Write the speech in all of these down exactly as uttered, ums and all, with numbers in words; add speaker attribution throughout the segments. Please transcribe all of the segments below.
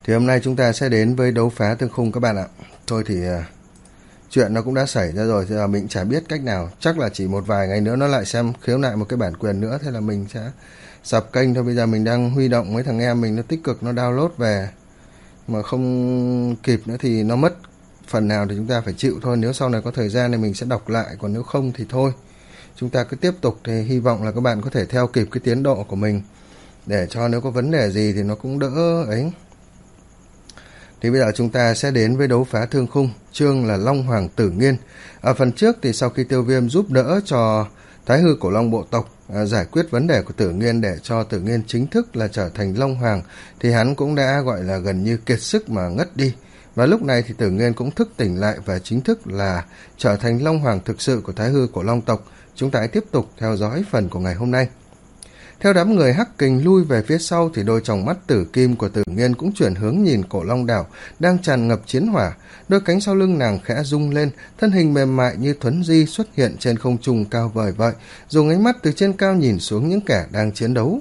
Speaker 1: Thì hôm nay chúng ta sẽ đến với đấu phá thương khung các bạn ạ. Thôi thì uh, chuyện nó cũng đã xảy ra rồi, giờ mình chả biết cách nào. Chắc là chỉ một vài ngày nữa nó lại xem khiếu nại một cái bản quyền nữa, thế là mình sẽ sập kênh thôi. Bây giờ mình đang huy động mấy thằng em mình nó tích cực nó download về, mà không kịp nữa thì nó mất phần nào thì chúng ta phải chịu thôi. Nếu sau này có thời gian thì mình sẽ đọc lại, còn nếu không thì thôi, chúng ta cứ tiếp tục. Thì hy vọng là các bạn có thể theo kịp cái tiến độ của mình, để cho nếu có vấn đề gì thì nó cũng đỡ ấy. Thì bây giờ chúng ta sẽ đến với đấu phá thương khung, chương là Long Hoàng Tử Nghiên. Ở phần trước thì sau khi Tiêu Viêm giúp đỡ cho Thái Hư Cổ Long bộ tộc à, giải quyết vấn đề của Tử Nghiên để cho Tử Nghiên chính thức là trở thành Long Hoàng, thì hắn cũng đã gọi là gần như kiệt sức mà ngất đi. Và lúc này thì Tử Nghiên cũng thức tỉnh lại và chính thức là trở thành Long Hoàng thực sự của Thái Hư Cổ Long tộc. Chúng ta hãy tiếp tục theo dõi phần của ngày hôm nay. Theo đám người Hắc Kình lui về phía sau thì đôi tròng mắt tử kim của Tử Nghiên cũng chuyển hướng nhìn Cổ Long đảo đang tràn ngập chiến hỏa. Đôi cánh sau lưng nàng khẽ rung lên, thân hình mềm mại như thuấn di xuất hiện trên không trung cao vời vợi, dùng ánh mắt từ trên cao nhìn xuống những kẻ đang chiến đấu.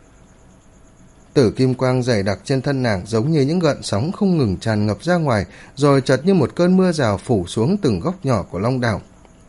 Speaker 1: Tử kim quang dày đặc trên thân nàng giống như những gợn sóng không ngừng tràn ngập ra ngoài, rồi chợt như một cơn mưa rào phủ xuống từng góc nhỏ của Long đảo.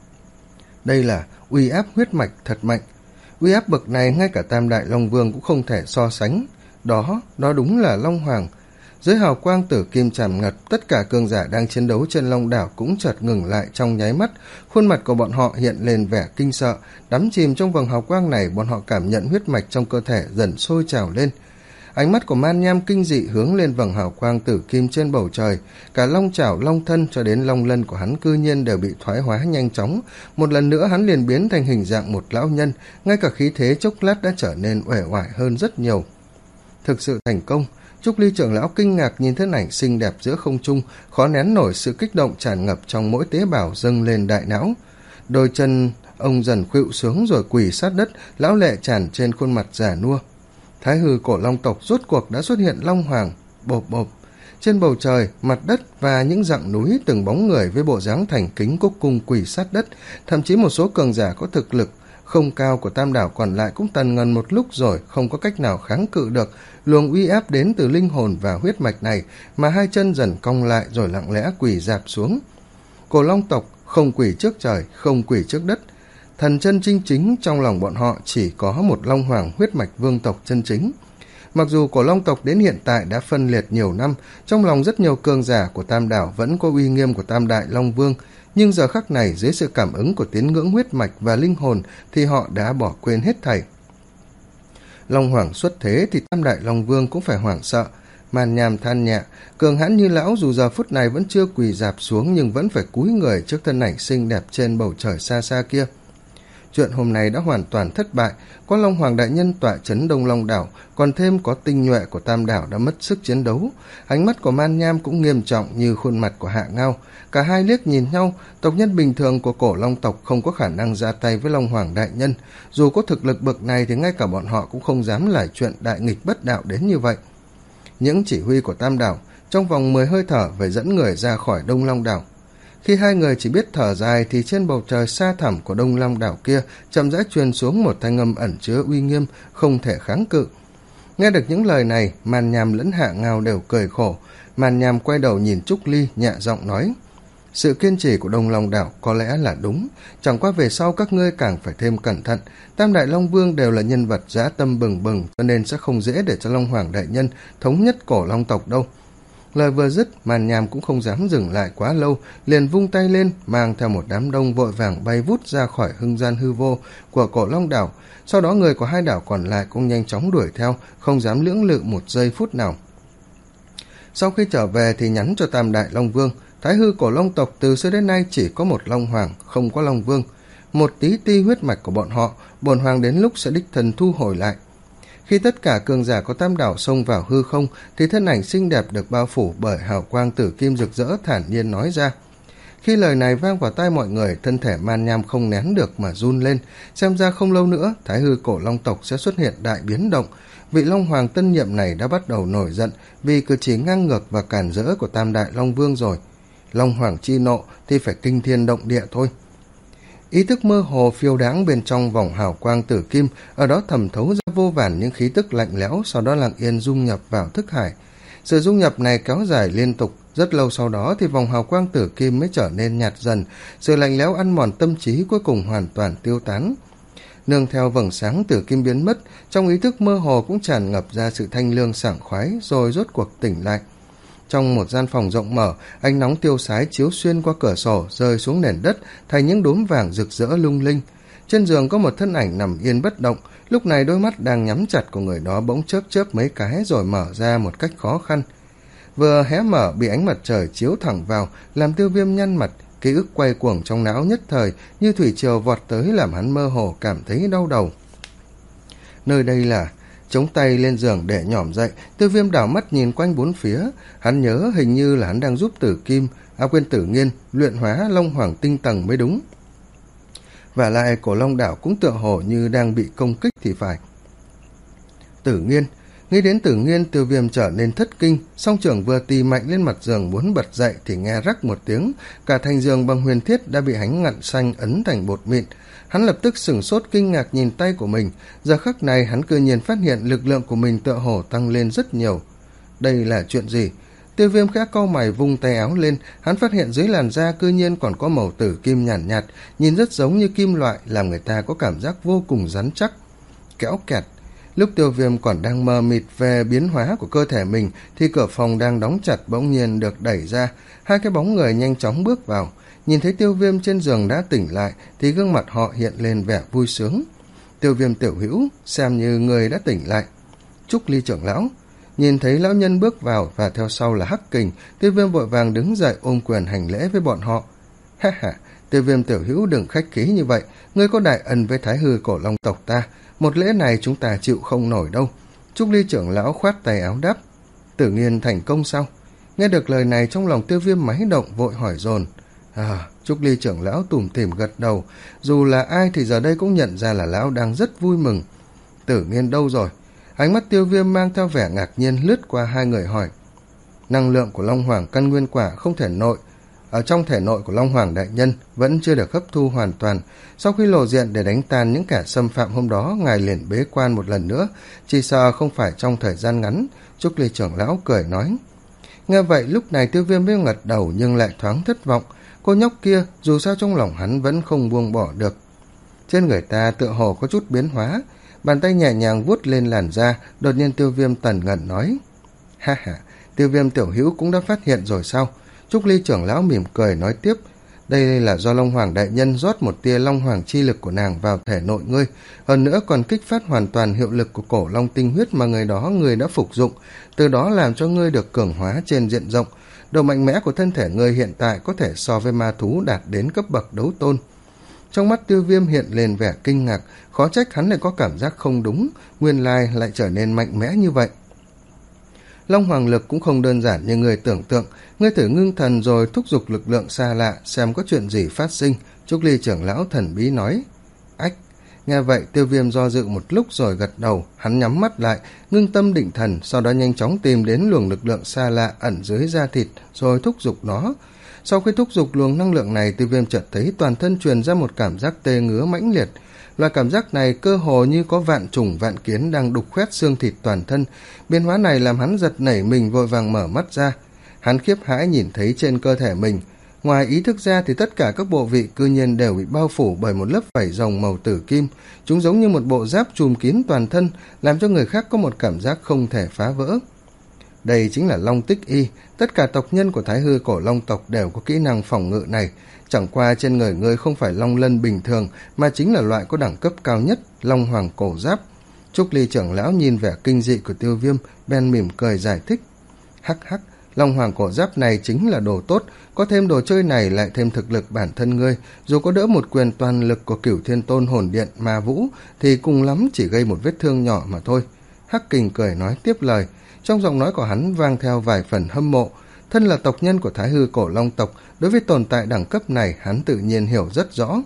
Speaker 1: Đây là uy áp huyết mạch thật mạnh. Uy áp bậc này ngay cả Tam Đại Long Vương cũng không thể so sánh. Đó, đó đúng là Long Hoàng. Dưới hào quang tử kim tràn ngập, tất cả cường giả đang chiến đấu trên Long đảo cũng chợt ngừng lại trong nháy mắt. Khuôn mặt của bọn họ hiện lên vẻ kinh sợ, đắm chìm trong vầng hào quang này, bọn họ cảm nhận huyết mạch trong cơ thể dần sôi trào lên. Ánh mắt của Man Nham kinh dị hướng lên vầng hào quang tử kim trên bầu trời, cả long chảo, long thân cho đến long lân của hắn cư nhiên đều bị thoái hóa nhanh chóng. Một lần nữa hắn liền biến thành hình dạng một lão nhân, ngay cả khí thế chốc lát đã trở nên uể oải hơn rất nhiều. Thực sự thành công. Trúc Ly trưởng lão kinh ngạc nhìn thân ảnh xinh đẹp giữa không trung, khó nén nổi sự kích động tràn ngập trong mỗi tế bào dâng lên đại não. Đôi chân ông dần khuỵu xuống rồi quỳ sát đất, lão lệ tràn trên khuôn mặt già nua. Thái Hư Cổ Long tộc rốt cuộc đã xuất hiện Long Hoàng. Bộp bộp. Trên bầu trời, mặt đất và những dặng núi, từng bóng người với bộ dáng thành kính cúc cung quỳ sát đất. Thậm chí một số cường giả có thực lực không cao của Tam đảo còn lại cũng tần ngần một lúc rồi không có cách nào kháng cự được luồng uy áp đến từ linh hồn và huyết mạch này, mà hai chân dần cong lại rồi lặng lẽ quỳ rạp xuống. Cổ Long tộc không quỳ trước trời, không quỳ trước đất. Thần chân chính chính trong lòng bọn họ chỉ có một Long Hoàng huyết mạch vương tộc chân chính. Mặc dù Cổ Long tộc đến hiện tại đã phân liệt nhiều năm, trong lòng rất nhiều cường giả của Tam đảo vẫn có uy nghiêm của Tam Đại Long Vương, nhưng giờ khắc này dưới sự cảm ứng của tín ngưỡng huyết mạch và linh hồn thì họ đã bỏ quên hết thảy. Long Hoàng xuất thế thì Tam Đại Long Vương cũng phải hoảng sợ. Man Nham than nhẹ, cường hãn như lão dù giờ phút này vẫn chưa quỳ rạp xuống nhưng vẫn phải cúi người trước thân ảnh xinh đẹp trên bầu trời xa xa kia. Chuyện hôm nay đã hoàn toàn thất bại, có Long Hoàng đại nhân tọa trấn Đông Long đảo, còn thêm có tinh nhuệ của Tam đảo đã mất sức chiến đấu. Ánh mắt của Man Nham cũng nghiêm trọng như khuôn mặt của Hạ Ngao. Cả hai liếc nhìn nhau, tộc nhân bình thường của Cổ Long tộc không có khả năng ra tay với Long Hoàng đại nhân. Dù có thực lực bậc này thì ngay cả bọn họ cũng không dám làm chuyện đại nghịch bất đạo đến như vậy. Những chỉ huy của Tam đảo trong vòng mười hơi thở phải dẫn người ra khỏi Đông Long đảo. Khi hai người chỉ biết thở dài thì trên bầu trời xa thẳm của Đông Long đảo kia chậm rãi truyền xuống một thanh âm ẩn chứa uy nghiêm không thể kháng cự. Nghe được những lời này, Man Nham lẫn Hạ Ngao đều cười khổ. Man Nham quay đầu nhìn Trúc Ly nhẹ giọng nói: sự kiên trì của Đông Long đảo có lẽ là đúng, chẳng qua về sau các ngươi càng phải thêm cẩn thận. Tam Đại Long Vương đều là nhân vật dã tâm bừng bừng, cho nên sẽ không dễ để cho Long Hoàng đại nhân thống nhất Cổ Long tộc đâu. Lời vừa dứt, Man Nham cũng không dám dừng lại quá lâu, liền vung tay lên, mang theo một đám đông vội vàng bay vút ra khỏi hưng gian hư vô của Cổ Long đảo. Sau đó người của hai đảo còn lại cũng nhanh chóng đuổi theo, không dám lưỡng lự một giây phút nào. Sau khi trở về thì nhắn cho Tam Đại Long Vương, Thái Hư Cổ Long tộc từ xưa đến nay chỉ có một Long Hoàng, không có Long Vương. Một tí ti huyết mạch của bọn họ, bổn hoàng đến lúc sẽ đích thân thu hồi lại. Khi tất cả cường giả có Tam đảo xông vào hư không thì thân ảnh xinh đẹp được bao phủ bởi hào quang tử kim rực rỡ thản nhiên nói ra. Khi lời này vang vào tai mọi người, thân thể Man Nham không nén được mà run lên. Xem ra không lâu nữa Thái Hư Cổ Long tộc sẽ xuất hiện đại biến động. Vị Long Hoàng tân nhiệm này đã bắt đầu nổi giận vì cử chỉ ngang ngược và cản rỡ của Tam Đại Long Vương rồi. Long Hoàng chi nộ thì phải kinh thiên động địa thôi. Ý thức mơ hồ phiêu đáng bên trong vòng hào quang tử kim, ở đó thẩm thấu ra vô vàn những khí tức lạnh lẽo, sau đó lặng yên dung nhập vào thức hải. Sự dung nhập này kéo dài liên tục, rất lâu sau đó thì vòng hào quang tử kim mới trở nên nhạt dần, sự lạnh lẽo ăn mòn tâm trí cuối cùng hoàn toàn tiêu tán. Nương theo vầng sáng tử kim biến mất, trong ý thức mơ hồ cũng tràn ngập ra sự thanh lương sảng khoái, rồi rốt cuộc tỉnh lại. Trong một gian phòng rộng mở, ánh nóng tiêu sái chiếu xuyên qua cửa sổ rơi xuống nền đất thành những đốm vàng rực rỡ lung linh. Trên giường có một thân ảnh nằm yên bất động, lúc này đôi mắt đang nhắm chặt của người đó bỗng chớp chớp mấy cái rồi mở ra một cách khó khăn. Vừa hé mở bị ánh mặt trời chiếu thẳng vào, làm Tiêu Viêm nhăn mặt, ký ức quay cuồng trong não nhất thời, như thủy triều vọt tới làm hắn mơ hồ cảm thấy đau đầu. Nơi đây là... Chống tay lên giường để nhỏm dậy, Tiêu Viêm đảo mắt nhìn quanh bốn phía, hắn nhớ hình như là hắn đang giúp Tử Kim, à quên Tử Nghiên, luyện hóa Long Hoàng tinh tầng mới đúng. Và lại Cổ Long đảo cũng tựa hồ như đang bị công kích thì phải. Tử Nghiên, nghĩ đến Tử Nghiên, Tiêu Viêm trở nên thất kinh, song trưởng vừa tì mạnh lên mặt giường muốn bật dậy thì nghe rắc một tiếng, cả thành giường bằng huyền thiết đã bị hắn ngặn xanh ấn thành bột mịn. Hắn lập tức sửng sốt kinh ngạc nhìn tay của mình, giờ khắc này hắn cư nhiên phát hiện lực lượng của mình tựa hồ tăng lên rất nhiều. Đây là chuyện gì? Tiêu Viêm khẽ cau mày vung tay áo lên, hắn phát hiện dưới làn da cư nhiên còn có màu tử kim nhàn nhạt, nhạt, nhìn rất giống như kim loại, làm người ta có cảm giác vô cùng rắn chắc. Kéo kẹt. Lúc Tiêu Viêm còn đang mờ mịt về biến hóa của cơ thể mình thì cửa phòng đang đóng chặt bỗng nhiên được đẩy ra, hai cái bóng người nhanh chóng bước vào. Nhìn thấy Tiêu Viêm trên giường đã tỉnh lại thì gương mặt họ hiện lên vẻ vui sướng. Tiêu Viêm tiểu hữu, xem như người đã tỉnh lại. Trúc Ly trưởng lão. Nhìn thấy lão nhân bước vào và theo sau là Hắc Kình, Tiêu Viêm vội vàng đứng dậy ôm quyền hành lễ với bọn họ. Ha ha, Tiêu Viêm tiểu hữu đừng khách khí như vậy, ngươi có đại ân với Thái Hư Cổ Long tộc ta, một lễ này chúng ta chịu không nổi đâu. Trúc Ly trưởng lão khoát tay áo đáp. Tử Nghiên thành công sao? Nghe được lời này trong lòng Tiêu Viêm máy động vội hỏi dồn. À, Trúc Ly trưởng lão tủm tỉm gật đầu, dù là ai thì giờ đây cũng nhận ra là lão đang rất vui mừng. Tử Nghiên đâu rồi? Ánh mắt Tiêu Viêm mang theo vẻ ngạc nhiên lướt qua hai người hỏi. Năng lượng của Long Hoàng căn nguyên quả không thể nội, ở trong thể nội của Long Hoàng đại nhân vẫn chưa được hấp thu hoàn toàn. Sau khi lộ diện để đánh tan những kẻ xâm phạm hôm đó, ngài liền bế quan một lần nữa, chỉ sợ không phải trong thời gian ngắn. Trúc Ly trưởng lão cười nói. Nghe vậy lúc này Tiêu Viêm mới ngật đầu nhưng lại thoáng thất vọng. Cô nhóc kia dù sao trong lòng hắn vẫn không buông bỏ được. Trên người ta tựa hồ có chút biến hóa, bàn tay nhẹ nhàng vuốt lên làn da, đột nhiên Tiêu Viêm tần ngẩn nói. Ha ha, Tiêu Viêm tiểu hữu cũng đã phát hiện rồi sao? Trúc Ly trưởng lão mỉm cười nói tiếp. Đây là do Long Hoàng đại nhân rót một tia Long Hoàng chi lực của nàng vào thể nội ngươi, hơn nữa còn kích phát hoàn toàn hiệu lực của cổ Long tinh huyết mà người đó ngươi đã phục dụng, từ đó làm cho ngươi được cường hóa trên diện rộng. Độ mạnh mẽ của thân thể ngươi hiện tại có thể so với ma thú đạt đến cấp bậc đấu tôn. Trong mắt Tiêu Viêm hiện lên vẻ kinh ngạc, khó trách hắn lại có cảm giác không đúng, nguyên lai lại trở nên mạnh mẽ như vậy. Long Hoàng lực cũng không đơn giản như người tưởng tượng, ngươi thử ngưng thần rồi thúc giục lực lượng xa lạ xem có chuyện gì phát sinh. Trúc Ly trưởng lão thần bí nói. Ách, nghe vậy Tiêu Viêm do dự một lúc rồi gật đầu, hắn nhắm mắt lại, ngưng tâm định thần, sau đó nhanh chóng tìm đến luồng lực lượng xa lạ ẩn dưới da thịt rồi thúc giục nó. Sau khi thúc giục luồng năng lượng này, Tiêu Viêm chợt thấy toàn thân truyền ra một cảm giác tê ngứa mãnh liệt. Loại cảm giác này cơ hồ như có vạn trùng vạn kiến đang đục khoét xương thịt toàn thân. Biến hóa này làm hắn giật nảy mình vội vàng mở mắt ra. Hắn khiếp hãi nhìn thấy trên cơ thể mình, ngoài ý thức ra thì tất cả các bộ vị cư nhiên đều bị bao phủ bởi một lớp vảy rồng màu tử kim. Chúng giống như một bộ giáp trùm kín toàn thân, làm cho người khác có một cảm giác không thể phá vỡ. Đây chính là Long Tích Y, tất cả tộc nhân của Thái Hư Cổ Long tộc đều có kỹ năng phòng ngự này. Chẳng qua trên người ngươi không phải long lân bình thường, mà chính là loại có đẳng cấp cao nhất, Long Hoàng cổ giáp. Trúc Ly trưởng lão nhìn vẻ kinh dị của Tiêu Viêm, bèn mỉm cười giải thích. Hắc hắc, Long Hoàng cổ giáp này chính là đồ tốt, có thêm đồ chơi này lại thêm thực lực bản thân ngươi, dù có đỡ một quyền toàn lực của Cửu Thiên Tôn Hồn Điện Ma Vũ thì cùng lắm chỉ gây một vết thương nhỏ mà thôi. Hắc Kình cười nói tiếp lời, trong giọng nói của hắn vang theo vài phần hâm mộ. Thân là tộc nhân của Thái Hư Cổ Long tộc, đối với tồn tại đẳng cấp này hắn tự nhiên hiểu rất rõ.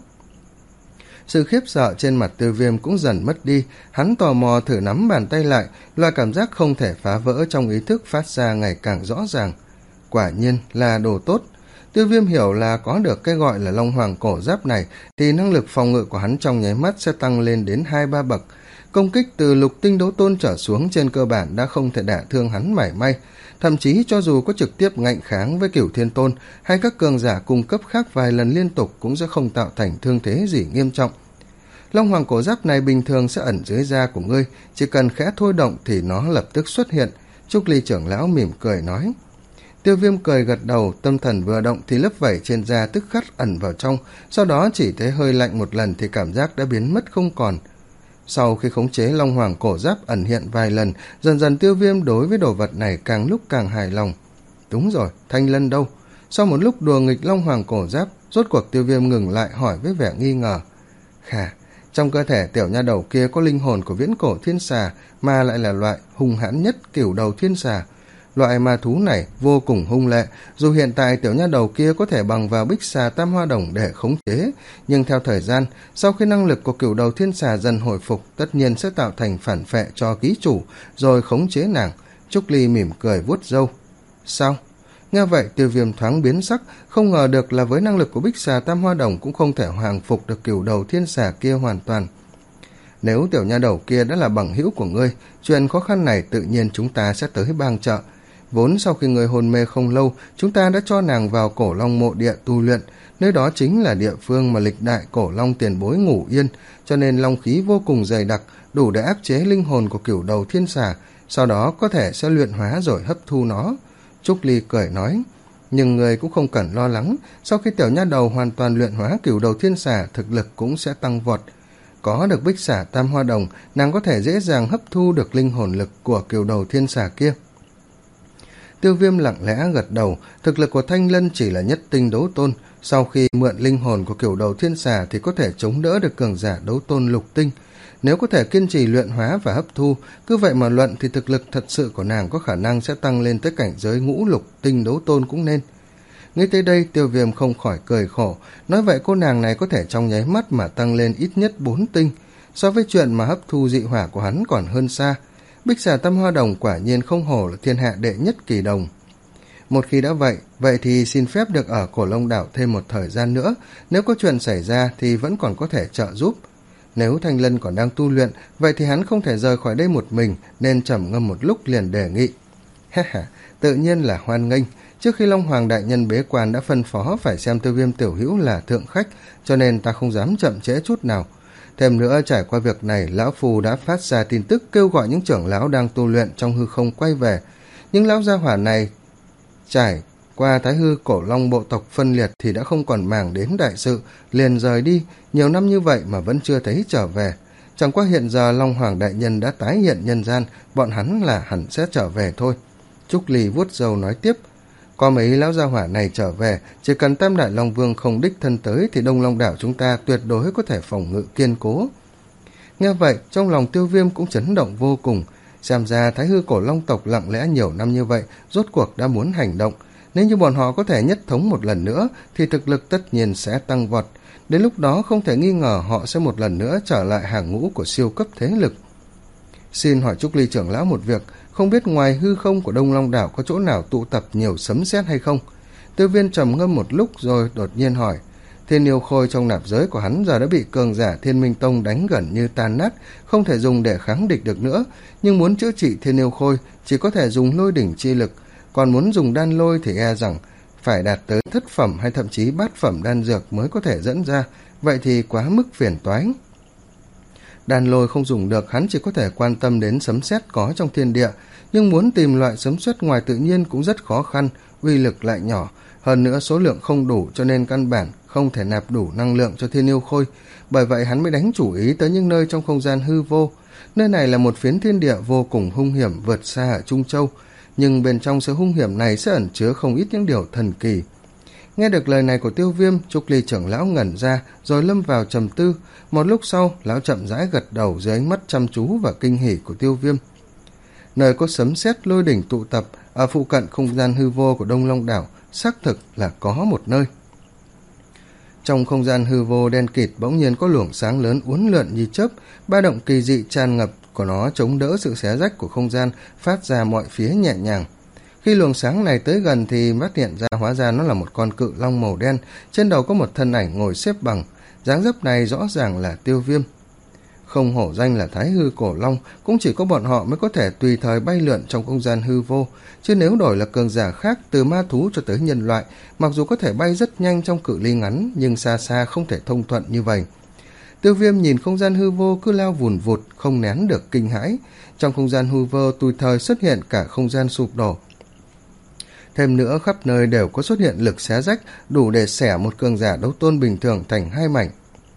Speaker 1: Sự khiếp sợ trên mặt Tiêu Viêm cũng dần mất đi, hắn tò mò thử nắm bàn tay lại, loại cảm giác không thể phá vỡ trong ý thức phát ra ngày càng rõ ràng. Quả nhiên là đồ tốt. Tiêu Viêm hiểu là có được cái gọi là Long Hoàng cổ giáp này thì năng lực phòng ngự của hắn trong nháy mắt sẽ tăng lên đến hai ba bậc. Công kích từ lục tinh đấu tôn trở xuống trên cơ bản đã không thể đả thương hắn mảy may, thậm chí cho dù có trực tiếp ngạnh kháng với Cửu Thiên Tôn hay các cường giả cung cấp khác vài lần liên tục cũng sẽ không tạo thành thương thế gì nghiêm trọng. Long Hoàng cổ giáp này bình thường sẽ ẩn dưới da của ngươi, chỉ cần khẽ thôi động thì nó lập tức xuất hiện. Trúc Ly trưởng lão mỉm cười nói. Tiêu Viêm cười gật đầu, tâm thần vừa động thì lớp vảy trên da tức khắc ẩn vào trong, sau đó chỉ thấy hơi lạnh một lần thì cảm giác đã biến mất không còn. Sau khi khống chế Long Hoàng cổ giáp ẩn hiện vài lần, dần dần Tiêu Viêm đối với đồ vật này càng lúc càng hài lòng. Đúng rồi, Thanh Lân đâu? Sau một lúc đùa nghịch Long Hoàng cổ giáp, rốt cuộc Tiêu Viêm ngừng lại hỏi với vẻ nghi ngờ. Khà, trong cơ thể tiểu nha đầu kia có linh hồn của viễn cổ thiên xà, mà lại là loại hung hãn nhất cửu đầu thiên xà. Loại ma thú này vô cùng hung lệ, dù hiện tại tiểu nha đầu kia có thể bằng vào bích xà tam hoa đồng để khống chế, nhưng theo thời gian, sau khi năng lực của cửu đầu thiên xà dần hồi phục, tất nhiên sẽ tạo thành phản phệ cho ký chủ, rồi khống chế nàng. Trúc Ly mỉm cười vuốt râu. Sao? Nghe vậy Tiêu Viêm thoáng biến sắc, không ngờ được là với năng lực của bích xà tam hoa đồng cũng không thể hàng phục được cửu đầu thiên xà kia hoàn toàn. Nếu tiểu nha đầu kia đã là bằng hữu của ngươi, chuyện khó khăn này tự nhiên chúng ta sẽ tới bang trợ. Vốn sau khi người hôn mê không lâu, chúng ta đã cho nàng vào cổ long mộ địa tu luyện, nơi đó chính là địa phương mà lịch đại cổ long tiền bối ngủ yên, cho nên long khí vô cùng dày đặc, đủ để áp chế linh hồn của cửu đầu thiên xà, sau đó có thể sẽ luyện hóa rồi hấp thu nó. Trúc Ly cười nói, nhưng người cũng không cần lo lắng, sau khi tiểu nha đầu hoàn toàn luyện hóa cửu đầu thiên xà, thực lực cũng sẽ tăng vọt. Có được bích xả tam hoa đồng, nàng có thể dễ dàng hấp thu được linh hồn lực của cửu đầu thiên xà kia. Tiêu Viêm lặng lẽ gật đầu, thực lực của Thanh Lân chỉ là nhất tinh đấu tôn, sau khi mượn linh hồn của cửu đầu thiên xà thì có thể chống đỡ được cường giả đấu tôn lục tinh. Nếu có thể kiên trì luyện hóa và hấp thu, cứ vậy mà luận thì thực lực thật sự của nàng có khả năng sẽ tăng lên tới cảnh giới ngũ lục tinh đấu tôn cũng nên. Ngay tới đây Tiêu Viêm không khỏi cười khổ, nói vậy cô nàng này có thể trong nháy mắt mà tăng lên ít nhất bốn tinh, so với chuyện mà hấp thu dị hỏa của hắn còn hơn xa. Bích xà tam hoa đồng quả nhiên không hổ là thiên hạ đệ nhất kỳ đồng. Một khi đã vậy, vậy thì xin phép được ở Cổ Long đảo thêm một thời gian nữa, nếu có chuyện xảy ra thì vẫn còn có thể trợ giúp. Nếu Thanh Lân còn đang tu luyện, vậy thì hắn không thể rời khỏi đây một mình, nên trầm ngâm một lúc liền đề nghị. Ha ha, tự nhiên là hoan nghênh. Trước khi Long Hoàng đại nhân bế quan đã phân phó phải xem Tiêu Viêm tiểu hữu là thượng khách, cho nên ta không dám chậm trễ chút nào. Thêm nữa, trải qua việc này, lão phù đã phát ra tin tức kêu gọi những trưởng lão đang tu luyện trong hư không quay về. Nhưng lão gia hỏa này trải qua thái hư cổ long bộ tộc phân liệt thì đã không còn màng đến đại sự, liền rời đi, nhiều năm như vậy mà vẫn chưa thấy trở về. Chẳng qua hiện giờ Long Hoàng đại nhân đã tái hiện nhân gian, bọn hắn là hẳn sẽ trở về thôi. Trúc Ly vuốt râu nói tiếp, có mấy lão gia hỏa này trở về, chỉ cần Tam Đại Long Vương không đích thân tới thì Đông Long đảo chúng ta tuyệt đối có thể phòng ngự kiên cố. Nghe vậy, trong lòng Tiêu Viêm cũng chấn động vô cùng, xem ra thái hư cổ long tộc lặng lẽ nhiều năm như vậy, rốt cuộc đã muốn hành động. Nếu như bọn họ có thể nhất thống một lần nữa, thì thực lực tất nhiên sẽ tăng vọt. Đến lúc đó không thể nghi ngờ họ sẽ một lần nữa trở lại hàng ngũ của siêu cấp thế lực. Xin hỏi Trúc Ly trưởng lão một việc, không biết ngoài hư không của Đông Long đảo có chỗ nào tụ tập nhiều sấm sét hay không? Tiêu Viên trầm ngâm một lúc rồi đột nhiên hỏi. Thiên yêu khôi trong nạp giới của hắn giờ đã bị cường giả Thiên Minh Tông đánh gần như tan nát, không thể dùng để kháng địch được nữa, nhưng muốn chữa trị thiên yêu khôi chỉ có thể dùng lôi đỉnh chi lực, còn muốn dùng đan lôi thì e rằng phải đạt tới thất phẩm hay thậm chí bát phẩm đan dược mới có thể dẫn ra, vậy thì quá mức phiền toái. Đan lôi không dùng được, hắn chỉ có thể quan tâm đến sấm sét có trong thiên địa, nhưng muốn tìm loại sấm sét ngoài tự nhiên cũng rất khó khăn, uy lực lại nhỏ, hơn nữa số lượng không đủ cho nên căn bản không thể nạp đủ năng lượng cho thiên yêu khôi, bởi vậy hắn mới đánh chủ ý tới những nơi trong không gian hư vô. Nơi này là một phiến thiên địa vô cùng hung hiểm vượt xa ở Trung Châu, nhưng bên trong sự hung hiểm này sẽ ẩn chứa không ít những điều thần kỳ. Nghe được lời này của Tiêu Viêm, Trúc Ly trưởng lão ngẩn ra rồi lâm vào trầm tư. Một lúc sau, lão chậm rãi gật đầu dưới ánh mắt chăm chú và kinh hỉ của Tiêu Viêm. Nơi có sấm sét lôi đỉnh tụ tập ở phụ cận không gian hư vô của Đông Long đảo xác thực là có một nơi. Trong không gian hư vô đen kịt bỗng nhiên có luồng sáng lớn uốn lượn như chớp, ba động kỳ dị tràn ngập của nó chống đỡ sự xé rách của không gian, phát ra mọi phía nhẹ nhàng. Khi luồng sáng này tới gần thì phát hiện ra hóa ra nó là một con cự long màu đen, trên đầu có một thân ảnh ngồi xếp bằng, dáng dấp này rõ ràng là Tiêu Viêm. không hổ danh là Thái Hư Cổ Long, cũng chỉ có bọn họ mới có thể tùy thời bay lượn trong không gian hư vô, chứ nếu đổi là cường giả khác từ ma thú cho tới nhân loại, mặc dù có thể bay rất nhanh trong cự ly ngắn, nhưng xa xa không thể thông thuận như vậy. Tiêu Viêm nhìn không gian hư vô cứ lao vùn vụt, không nén được kinh hãi. Trong không gian hư vô tùy thời xuất hiện cả không gian sụp đổ. Thêm nữa, khắp nơi đều có xuất hiện lực xé rách, đủ để xẻ một cường giả đấu tôn bình thường thành hai mảnh.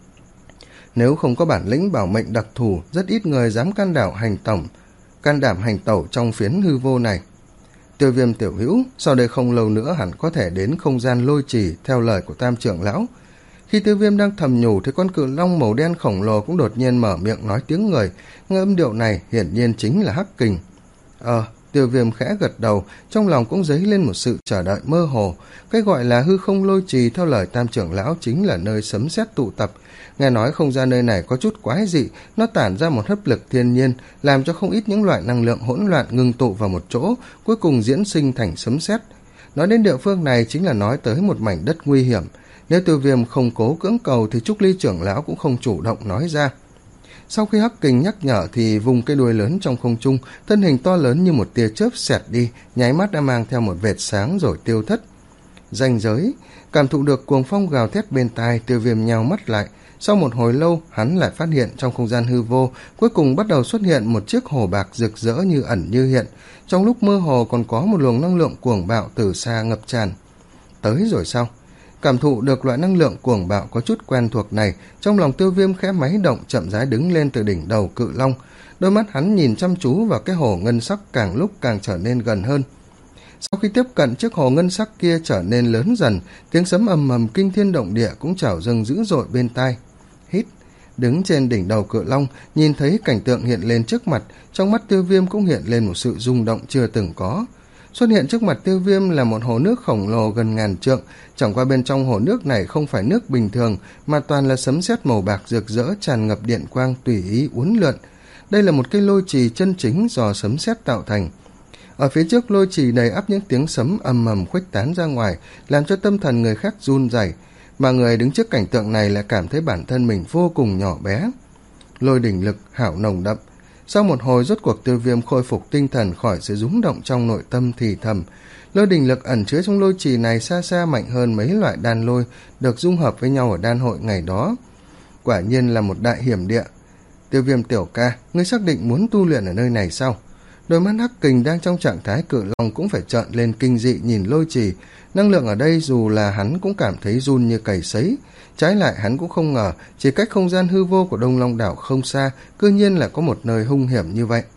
Speaker 1: Nếu không có bản lĩnh bảo mệnh đặc thù, rất ít người dám can đảm hành tổng, can đảm hành tẩu trong phiến hư vô này. Tiêu Viêm tiểu hữu, sau đây không lâu nữa hẳn có thể đến không gian lôi trì theo lời của Tam trưởng lão. Khi Tiêu Viêm đang thầm nhủ thì con cự long màu đen khổng lồ cũng đột nhiên mở miệng nói tiếng người, nghe âm điệu này hiển nhiên chính là Hắc Kình. Ờ, Tiêu Viêm khẽ gật đầu, trong lòng cũng dấy lên một sự chờ đợi mơ hồ. Cái gọi là hư không lôi trì theo lời Tam trưởng lão chính là nơi sấm sét tụ tập. Nghe nói không gian nơi này có chút quái dị, nó tản ra một hấp lực thiên nhiên, làm cho không ít những loại năng lượng hỗn loạn ngưng tụ vào một chỗ, cuối cùng diễn sinh thành sấm sét. Nói đến địa phương này chính là nói tới một mảnh đất nguy hiểm. Nếu Tiêu Viêm không cố cưỡng cầu thì Trúc Ly trưởng lão cũng không chủ động nói ra. Sau khi Hắc Kình nhắc nhở thì vùng cây đuôi lớn trong không trung, thân hình to lớn như một tia chớp xẹt đi, nháy mắt đã mang theo một vệt sáng rồi tiêu thất. Ranh giới, cảm thụ được cuồng phong gào thét bên tai, Tiêu Viêm nheo mắt lại. Sau một hồi lâu, hắn lại phát hiện trong không gian hư vô, cuối cùng bắt đầu xuất hiện một chiếc hồ bạc rực rỡ như ẩn như hiện. Trong lúc mơ hồ còn có một luồng năng lượng cuồng bạo từ xa ngập tràn. Tới rồi sao? Cảm thụ được loại năng lượng cuồng bạo có chút quen thuộc này, trong lòng Tiêu Viêm khẽ máy động, chậm rãi đứng lên từ đỉnh đầu cự long. Đôi mắt hắn nhìn chăm chú vào cái hồ ngân sắc, càng lúc càng trở nên gần hơn. Sau khi tiếp cận, chiếc hồ ngân sắc kia trở nên lớn dần, tiếng sấm ầm ầm kinh thiên động địa cũng trào dâng dữ dội bên tai. Hít, đứng trên đỉnh đầu cự long, nhìn thấy cảnh tượng hiện lên trước mặt, trong mắt Tiêu Viêm cũng hiện lên một sự rung động chưa từng có. Xuất hiện trước mặt Tiêu Viêm là một hồ nước khổng lồ gần ngàn trượng, chẳng qua bên trong hồ nước này không phải nước bình thường, mà toàn là sấm sét màu bạc rực rỡ tràn ngập điện quang tùy ý uốn lượn. Đây là một cây lôi trì chân chính do sấm sét tạo thành. Ở phía trước lôi trì đầy ắp những tiếng sấm ầm ầm khuếch tán ra ngoài, làm cho tâm thần người khác run rẩy, mà người đứng trước cảnh tượng này lại cảm thấy bản thân mình vô cùng nhỏ bé. Lôi đỉnh lực hảo nồng đậm. Sau một hồi, rốt cuộc Tiêu Viêm khôi phục tinh thần khỏi sự rúng động trong nội tâm thì thầm. Lôi đỉnh lực ẩn chứa trong lôi trì này xa xa mạnh hơn mấy loại đan lôi được dung hợp với nhau ở đan hội ngày đó. Quả nhiên là một đại hiểm địa. Tiêu Viêm tiểu ca, ngươi xác định muốn tu luyện ở nơi này sao? Đôi mắt Hắc Kình đang trong trạng thái cự long cũng phải trợn lên kinh dị nhìn lôi trì. Năng lượng ở đây dù là hắn cũng cảm thấy run như cầy sấy. Trái lại hắn cũng không ngờ, chỉ cách không gian hư vô của Đông Long đảo không xa, cư nhiên là có một nơi hung hiểm như vậy.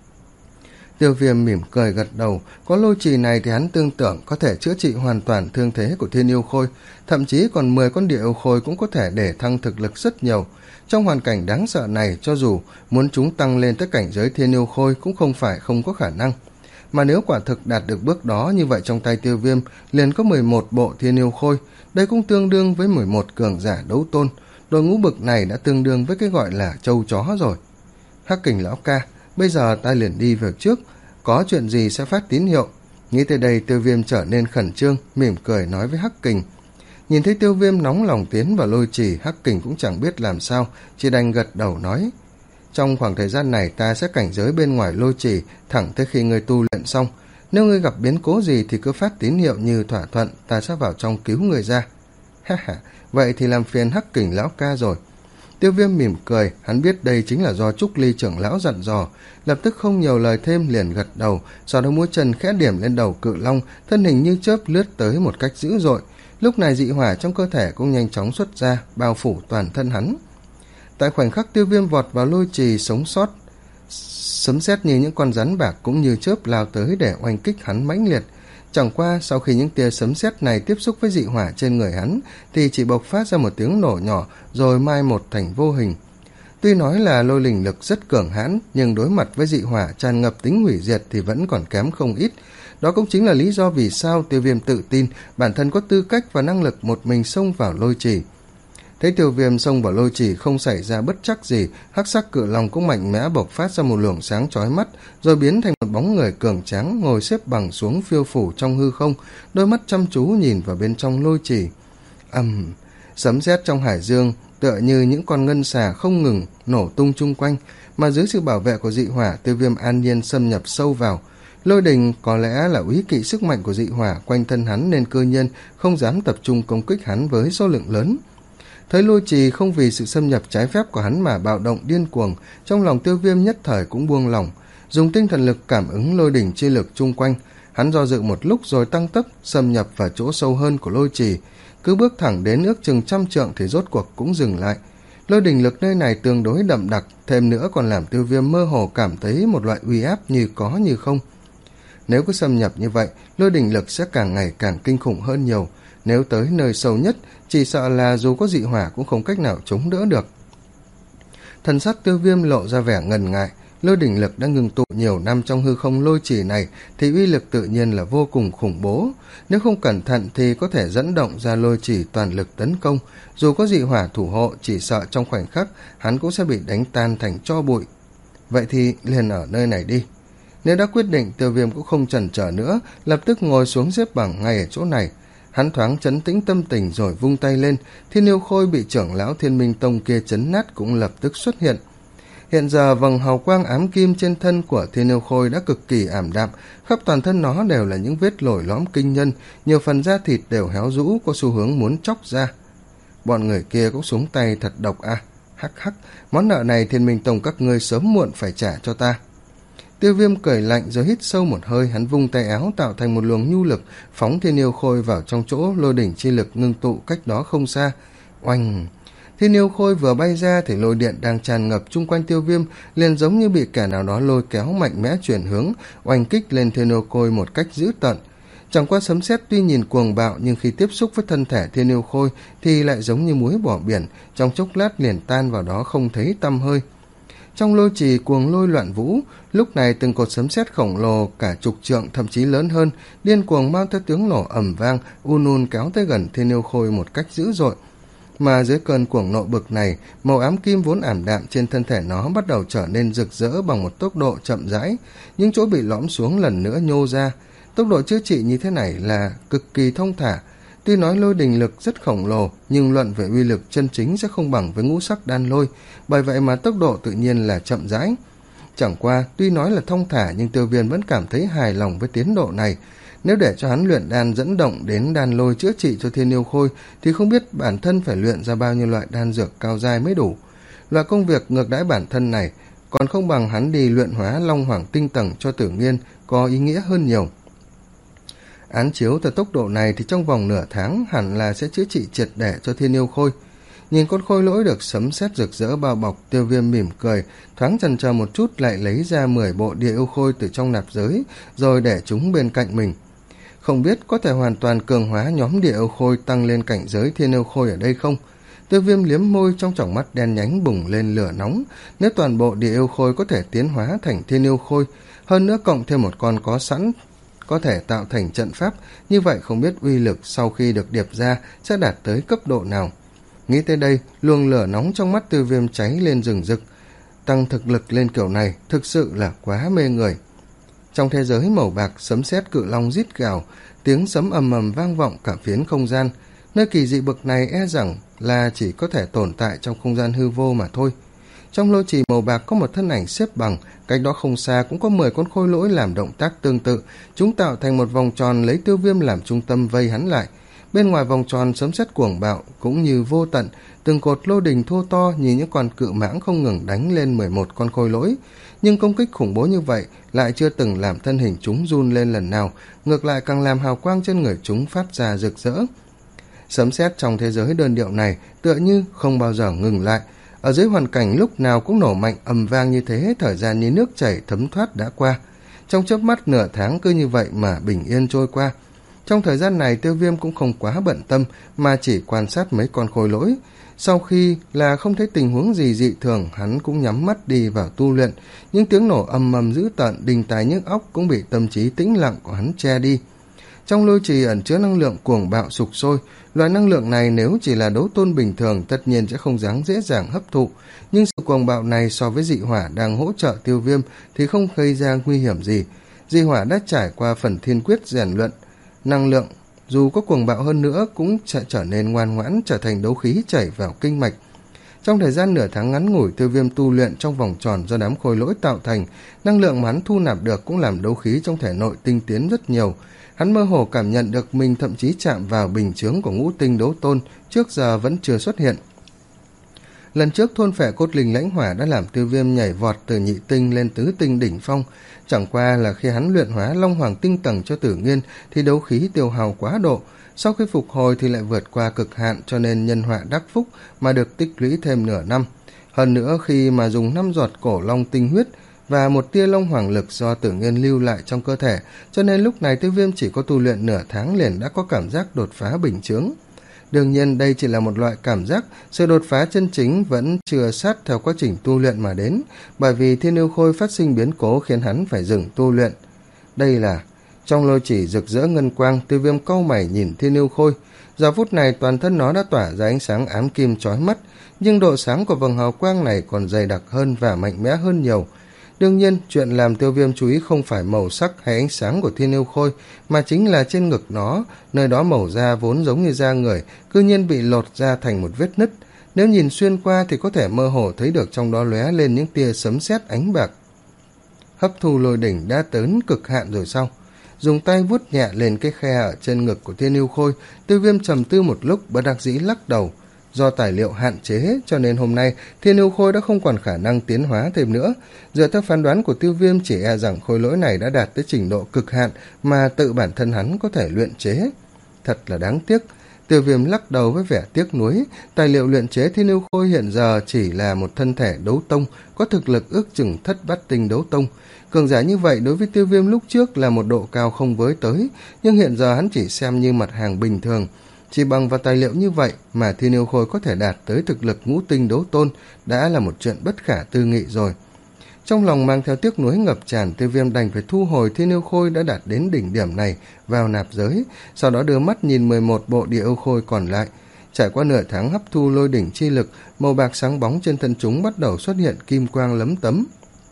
Speaker 1: Tiêu Viêm mỉm cười gật đầu, có lôi trì này thì hắn tương tưởng có thể chữa trị hoàn toàn thương thế của Thiên Yêu Khôi, thậm chí còn mười con địa yêu khôi cũng có thể để thăng thực lực rất nhiều. Trong hoàn cảnh đáng sợ này, cho dù muốn chúng tăng lên tới cảnh giới Thiên Yêu Khôi cũng không phải không có khả năng. Mà nếu quả thực đạt được bước đó, như vậy trong tay Tiêu Viêm liền có mười một bộ Thiên Yêu Khôi, đây cũng tương đương với mười một cường giả đấu tôn. Đội ngũ bực này đã tương đương với cái gọi là trâu chó rồi. Hắc Kình lão ca, bây giờ ta liền đi về trước, có chuyện gì sẽ phát tín hiệu. Nghĩ tới đây, Tiêu Viêm trở nên khẩn trương, mỉm cười nói với Hắc Kình. Nhìn thấy Tiêu Viêm nóng lòng tiến vào lôi trì, Hắc Kình cũng chẳng biết làm sao, chỉ đành gật đầu nói. Trong khoảng thời gian này ta sẽ cảnh giới bên ngoài lôi trì thẳng tới khi ngươi tu luyện xong. Nếu ngươi gặp biến cố gì thì cứ phát tín hiệu như thỏa thuận, ta sẽ vào trong cứu người ra. Ha ha, vậy thì làm phiền Hắc Kình lão ca rồi. Tiêu Viêm mỉm cười, hắn biết đây chính là do Trúc Ly trưởng lão dặn dò, lập tức không nhiều lời thêm liền gật đầu, sau đó múa chân khẽ điểm lên đầu cự long, thân hình như chớp lướt tới một cách dữ dội. Lúc này dị hỏa trong cơ thể cũng nhanh chóng xuất ra, bao phủ toàn thân hắn. Tại khoảnh khắc Tiêu Viêm vọt vào lôi trì sống sót, sấm sét như những con rắn bạc cũng như chớp lao tới để oanh kích hắn mãnh liệt. Chẳng qua sau khi những tia sấm sét này tiếp xúc với dị hỏa trên người hắn thì chỉ bộc phát ra một tiếng nổ nhỏ rồi mai một thành vô hình. Tuy nói là lôi linh lực rất cường hãn, nhưng đối mặt với dị hỏa tràn ngập tính hủy diệt thì vẫn còn kém không ít. Đó cũng chính là lý do vì sao Tiêu Viêm tự tin bản thân có tư cách và năng lực một mình xông vào lôi trì. Thấy Tiêu Viêm xông vào lôi trì không xảy ra bất trắc gì, hắc sắc cự long cũng mạnh mẽ bộc phát ra một luồng sáng chói mắt, rồi biến thành một bóng người cường tráng ngồi xếp bằng xuống phiêu phủ trong hư không, đôi mắt chăm chú nhìn vào bên trong lôi trì. Ầm, sấm sét trong hải dương tựa như những con ngân xà không ngừng nổ tung chung quanh, mà dưới sự bảo vệ của dị hỏa, Tiêu Viêm an nhiên xâm nhập sâu vào. Lôi đình có lẽ là úy kỵ sức mạnh của dị hỏa quanh thân hắn, nên cơ nhiên không dám tập trung công kích hắn với số lượng lớn. Thấy lôi trì không vì sự xâm nhập trái phép của hắn mà bạo động điên cuồng, trong lòng Tiêu Viêm nhất thời cũng buông lỏng, dùng tinh thần lực cảm ứng lôi đỉnh chi lực chung quanh. Hắn do dự một lúc rồi tăng tốc xâm nhập vào chỗ sâu hơn của lôi trì, cứ bước thẳng đến ước chừng trăm trượng thì rốt cuộc cũng dừng lại. Lôi đỉnh lực nơi này tương đối đậm đặc, thêm nữa còn làm Tiêu Viêm mơ hồ cảm thấy một loại uy áp như có như không. Nếu cứ xâm nhập như vậy, lôi đỉnh lực sẽ càng ngày càng kinh khủng hơn nhiều. Nếu tới nơi sâu nhất, chỉ sợ là dù có dị hỏa cũng không cách nào chống đỡ được. Thần sắc Tiêu Viêm lộ ra vẻ ngần ngại. Lôi đỉnh lực đã ngừng tụ nhiều năm trong hư không lôi trì này thì uy lực tự nhiên là vô cùng khủng bố. Nếu không cẩn thận thì có thể dẫn động ra lôi trì toàn lực tấn công. Dù có dị hỏa thủ hộ, chỉ sợ trong khoảnh khắc hắn cũng sẽ bị đánh tan thành tro bụi. Vậy thì liền ở nơi này đi. Nếu đã quyết định, Tiêu Viêm cũng không chần chờ nữa, lập tức ngồi xuống xếp bằng ngay ở chỗ này. Hắn thoáng trấn tĩnh tâm tình rồi vung tay lên, Thiên Yêu Khôi bị trưởng lão Thiên Minh Tông kia chấn nát cũng lập tức xuất hiện. Hiện giờ vầng hào quang ám kim trên thân của Thiên Yêu Khôi đã cực kỳ ảm đạm, khắp toàn thân nó đều là những vết lồi lõm kinh nhân, nhiều phần da thịt đều héo rũ, có xu hướng muốn chóc ra. Bọn người kia cũng xuống tay thật độc à, hắc hắc, món nợ này Thiên Minh Tông các ngươi sớm muộn phải trả cho ta. Tiêu Viêm cười lạnh rồi hít sâu một hơi, hắn vung tay áo tạo thành một luồng nhu lực, phóng Thiên Yêu Khôi vào trong chỗ lôi đỉnh chi lực ngưng tụ cách đó không xa. Oanh! Thiên Yêu Khôi vừa bay ra thì lôi điện đang tràn ngập chung quanh Tiêu Viêm liền giống như bị kẻ nào đó lôi kéo mạnh mẽ chuyển hướng, oanh kích lên Thiên Yêu Khôi một cách dữ tợn. Chẳng qua sấm sét tuy nhìn cuồng bạo nhưng khi tiếp xúc với thân thể Thiên Yêu Khôi thì lại giống như muối bỏ biển, trong chốc lát liền tan vào đó không thấy tăm hơi. Trong lôi trì cuồng lôi loạn vũ, lúc này từng cột sấm sét khổng lồ cả chục trượng thậm chí lớn hơn, điên cuồng mang theo tiếng nổ ầm vang, un un kéo tới gần Thiên Yêu Khôi một cách dữ dội. Mà dưới cơn cuồng nộ bực này, màu ám kim vốn ảm đạm trên thân thể nó bắt đầu trở nên rực rỡ bằng một tốc độ chậm rãi, những chỗ bị lõm xuống lần nữa nhô ra. Tốc độ chữa trị như thế này là cực kỳ thông thả. Tuy nói lôi đình lực rất khổng lồ, nhưng luận về uy lực chân chính sẽ không bằng với ngũ sắc đan lôi, bởi vậy mà tốc độ tự nhiên là chậm rãi. Chẳng qua, tuy nói là thông thả nhưng Tiêu Viêm vẫn cảm thấy hài lòng với tiến độ này. Nếu để cho hắn luyện đan dẫn động đến đan lôi chữa trị cho Thiên Yêu Khôi thì không biết bản thân phải luyện ra bao nhiêu loại đan dược cao giai mới đủ. Loại công việc ngược đãi bản thân này còn không bằng hắn đi luyện hóa Long Hoàng tinh tầng cho Tử Nghiên có ý nghĩa hơn nhiều. Án chiếu từ tốc độ này thì trong vòng nửa tháng hẳn là sẽ chữa trị triệt để cho Thiên Yêu Khôi. Nhìn con khôi lỗi được sấm sét rực rỡ bao bọc, Tiêu Viêm mỉm cười, thoáng chần chờ một chút lại lấy ra mười bộ địa yêu khôi từ trong nạp giới, rồi để chúng bên cạnh mình. Không biết có thể hoàn toàn cường hóa nhóm địa yêu khôi tăng lên cảnh giới Thiên Yêu Khôi ở đây không? Tiêu Viêm liếm môi, trong tròng mắt đen nhánh bùng lên lửa nóng. Nếu toàn bộ địa yêu khôi có thể tiến hóa thành Thiên Yêu Khôi, hơn nữa cộng thêm một con có sẵn có thể tạo thành trận pháp, như vậy không biết uy lực sau khi được điệp ra sẽ đạt tới cấp độ nào. Nghĩ tới đây, luồng lửa nóng trong mắt Tiêu Viêm cháy lên rừng rực. Tăng thực lực lên kiểu này thực sự là quá mê người. Trong thế giới màu bạc, sấm sét cự long rít gào, tiếng sấm ầm ầm vang vọng cả phiến không gian. Nơi kỳ dị bậc này e rằng là chỉ có thể tồn tại trong không gian hư vô mà thôi. Trong lôi trì màu bạc có một thân ảnh xếp bằng, cách đó không xa cũng có mười con khôi lỗi làm động tác tương tự, chúng tạo thành một vòng tròn lấy Tiêu Viêm làm trung tâm vây hắn lại. Bên ngoài vòng tròn sấm sét cuồng bạo cũng như vô tận, từng cột lôi đình thô to như những con cự mãng không ngừng đánh lên mười một con khôi lỗi, nhưng công kích khủng bố như vậy lại chưa từng làm thân hình chúng run lên lần nào, ngược lại càng làm hào quang trên người chúng phát ra rực rỡ. Sấm sét trong thế giới đơn điệu này tựa như không bao giờ ngừng lại, ở dưới hoàn cảnh lúc nào cũng nổ mạnh ầm vang như thế, thời gian như nước chảy thấm thoát đã qua. Trong chớp mắt nửa tháng cứ như vậy mà bình yên trôi qua. Trong thời gian này Tiêu Viêm cũng không quá bận tâm mà chỉ quan sát mấy con khôi lỗi. Sau khi là không thấy tình huống gì dị thường, hắn cũng nhắm mắt đi vào tu luyện. Những tiếng nổ ầm ầm dữ tợn, đình tai nhức óc cũng bị tâm trí tĩnh lặng của hắn che đi. Trong lôi trì ẩn chứa năng lượng cuồng bạo sục sôi. Loại năng lượng này nếu chỉ là đấu tôn bình thường tất nhiên sẽ không dáng dễ dàng hấp thụ, nhưng sự cuồng bạo này so với dị hỏa đang hỗ trợ Tiêu Viêm thì không gây ra nguy hiểm gì. Dị hỏa đã trải qua phần thiên quyết rèn luyện, năng lượng dù có cuồng bạo hơn nữa cũng sẽ trở nên ngoan ngoãn, trở thành đấu khí chảy vào kinh mạch. Trong thời gian nửa tháng ngắn ngủi, Tiêu Viêm tu luyện trong vòng tròn do đám khôi lỗi tạo thành, năng lượng mà hắn thu nạp được cũng làm đấu khí trong thể nội tinh tiến rất nhiều. Hắn mơ hồ cảm nhận được mình thậm chí chạm vào bình chướng của ngũ tinh đấu tôn, trước giờ vẫn chưa xuất hiện. Lần trước thôn phệ cốt linh lãnh hỏa đã làm Tiêu Viêm nhảy vọt từ nhị tinh lên tứ tinh đỉnh phong, chẳng qua là khi hắn luyện hóa Long Hoàng tinh tầng cho Tử Nghiên thì đấu khí tiêu hao quá độ, sau khi phục hồi thì lại vượt qua cực hạn, cho nên nhân họa đắc phúc mà được tích lũy thêm nửa năm. Hơn nữa khi mà dùng năm giọt cổ long tinh huyết và một tia Long Hoàng lực do Tử Nghiên lưu lại trong cơ thể, cho nên lúc này Tiêu Viêm chỉ có tu luyện nửa tháng liền đã có cảm giác đột phá bình chướng. Đương nhiên đây chỉ là một loại cảm giác, sự đột phá chân chính vẫn chưa sát theo quá trình tu luyện mà đến, bởi vì Thiên Yêu Khôi phát sinh biến cố khiến hắn phải dừng tu luyện. Đây là trong lôi chỉ rực rỡ ngân quang, Tiêu Viêm cau mày nhìn Thiên Yêu Khôi. Giờ phút này toàn thân nó đã tỏa ra ánh sáng ám kim chói mắt, nhưng độ sáng của vầng hào quang này còn dày đặc hơn và mạnh mẽ hơn nhiều. Đương nhiên, chuyện làm Tiêu Viêm chú ý không phải màu sắc hay ánh sáng của Thiên Yêu Khôi, mà chính là trên ngực nó, nơi đó màu da vốn giống như da người, cư nhiên bị lột ra thành một vết nứt. Nếu nhìn xuyên qua thì có thể mơ hồ thấy được trong đó lóe lên những tia sấm sét ánh bạc. Hấp thu lôi đỉnh đã tới cực hạn rồi sao? Dùng tay vuốt nhẹ lên cái khe ở trên ngực của Thiên Yêu Khôi, Tiêu Viêm trầm tư một lúc bất đắc dĩ lắc đầu. Do tài liệu hạn chế cho nên hôm nay Thiên Yêu Khôi đã không còn khả năng tiến hóa thêm nữa. Dựa theo phán đoán của Tiêu Viêm, chỉ e rằng khôi lỗi này đã đạt tới trình độ cực hạn mà tự bản thân hắn có thể luyện chế. Thật là đáng tiếc. Tiêu Viêm lắc đầu với vẻ tiếc nuối. Tài liệu luyện chế Thiên Yêu Khôi hiện giờ chỉ là một thân thể đấu tông, có thực lực ước chừng thất bát tinh đấu tông. Cường giả như vậy đối với Tiêu Viêm lúc trước là một độ cao không với tới, nhưng hiện giờ hắn chỉ xem như mặt hàng bình thường. Chỉ bằng vào tài liệu như vậy mà Thiên Yêu Khôi có thể đạt tới thực lực ngũ tinh đấu tôn đã là một chuyện bất khả tư nghị rồi. Trong lòng mang theo tiếc nuối ngập tràn, Tiêu Viêm đành phải thu hồi Thiên Yêu Khôi đã đạt đến đỉnh điểm này vào nạp giới, sau đó đưa mắt nhìn mười một bộ địa yêu khôi còn lại. Trải qua nửa tháng hấp thu lôi đỉnh chi lực, màu bạc sáng bóng trên thân chúng bắt đầu xuất hiện kim quang lấm tấm.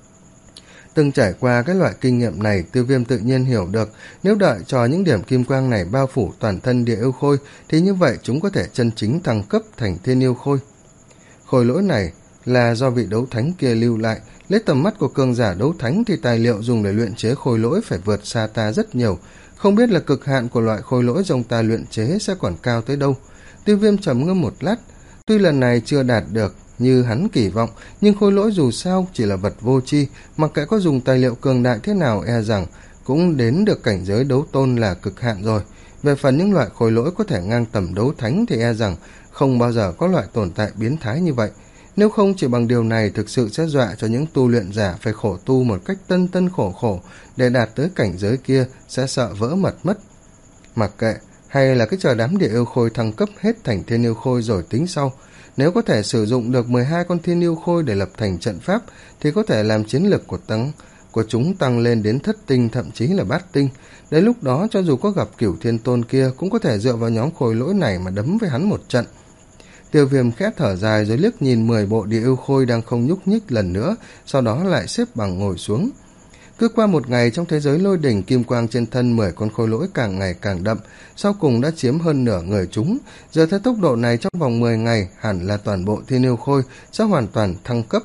Speaker 1: Từng trải qua cái loại kinh nghiệm này, Tiêu Viêm tự nhiên hiểu được, nếu đợi cho những điểm kim quang này bao phủ toàn thân địa yêu khôi, thì như vậy chúng có thể chân chính thăng cấp thành Thiên Yêu Khôi. Khôi lỗi này là do vị đấu thánh kia lưu lại, lấy tầm mắt của cường giả đấu thánh thì tài liệu dùng để luyện chế khôi lỗi phải vượt xa ta rất nhiều, không biết là cực hạn của loại khôi lỗi dòng ta luyện chế sẽ còn cao tới đâu. Tiêu Viêm trầm ngâm một lát, tuy lần này chưa đạt được như hắn kỳ vọng, nhưng khôi lỗi dù sao chỉ là vật vô tri, mặc kệ có dùng tài liệu cường đại thế nào e rằng cũng đến được cảnh giới đấu tôn là cực hạn rồi. Về phần những loại khôi lỗi có thể ngang tầm đấu thánh thì e rằng không bao giờ có loại tồn tại biến thái như vậy. Nếu không chỉ bằng điều này thực sự sẽ dọa cho những tu luyện giả phải khổ tu một cách tân tân khổ khổ để đạt tới cảnh giới kia sẽ sợ vỡ mật mất. Mặc kệ, hay là cái chờ đám địa yêu khôi thăng cấp hết thành Thiên Yêu Khôi rồi tính sau. Nếu có thể sử dụng được mười hai con Thiên Yêu Khôi để lập thành trận pháp thì có thể làm chiến lực của tăng của chúng tăng lên đến thất tinh, thậm chí là bát tinh. Đến lúc đó cho dù có gặp Cửu Thiên Tôn kia cũng có thể dựa vào nhóm khôi lỗi này mà đấm với hắn một trận. Tiêu Viêm khẽ thở dài rồi liếc nhìn mười bộ địa yêu khôi đang không nhúc nhích lần nữa, sau đó lại xếp bằng ngồi xuống. Cứ qua một ngày trong thế giới lôi đỉnh, kim quang trên thân mười con khôi lỗi càng ngày càng đậm, sau cùng đã chiếm hơn nửa người chúng. Giờ theo tốc độ này trong vòng mười ngày, hẳn là toàn bộ Thiên Yêu Khôi sẽ hoàn toàn thăng cấp.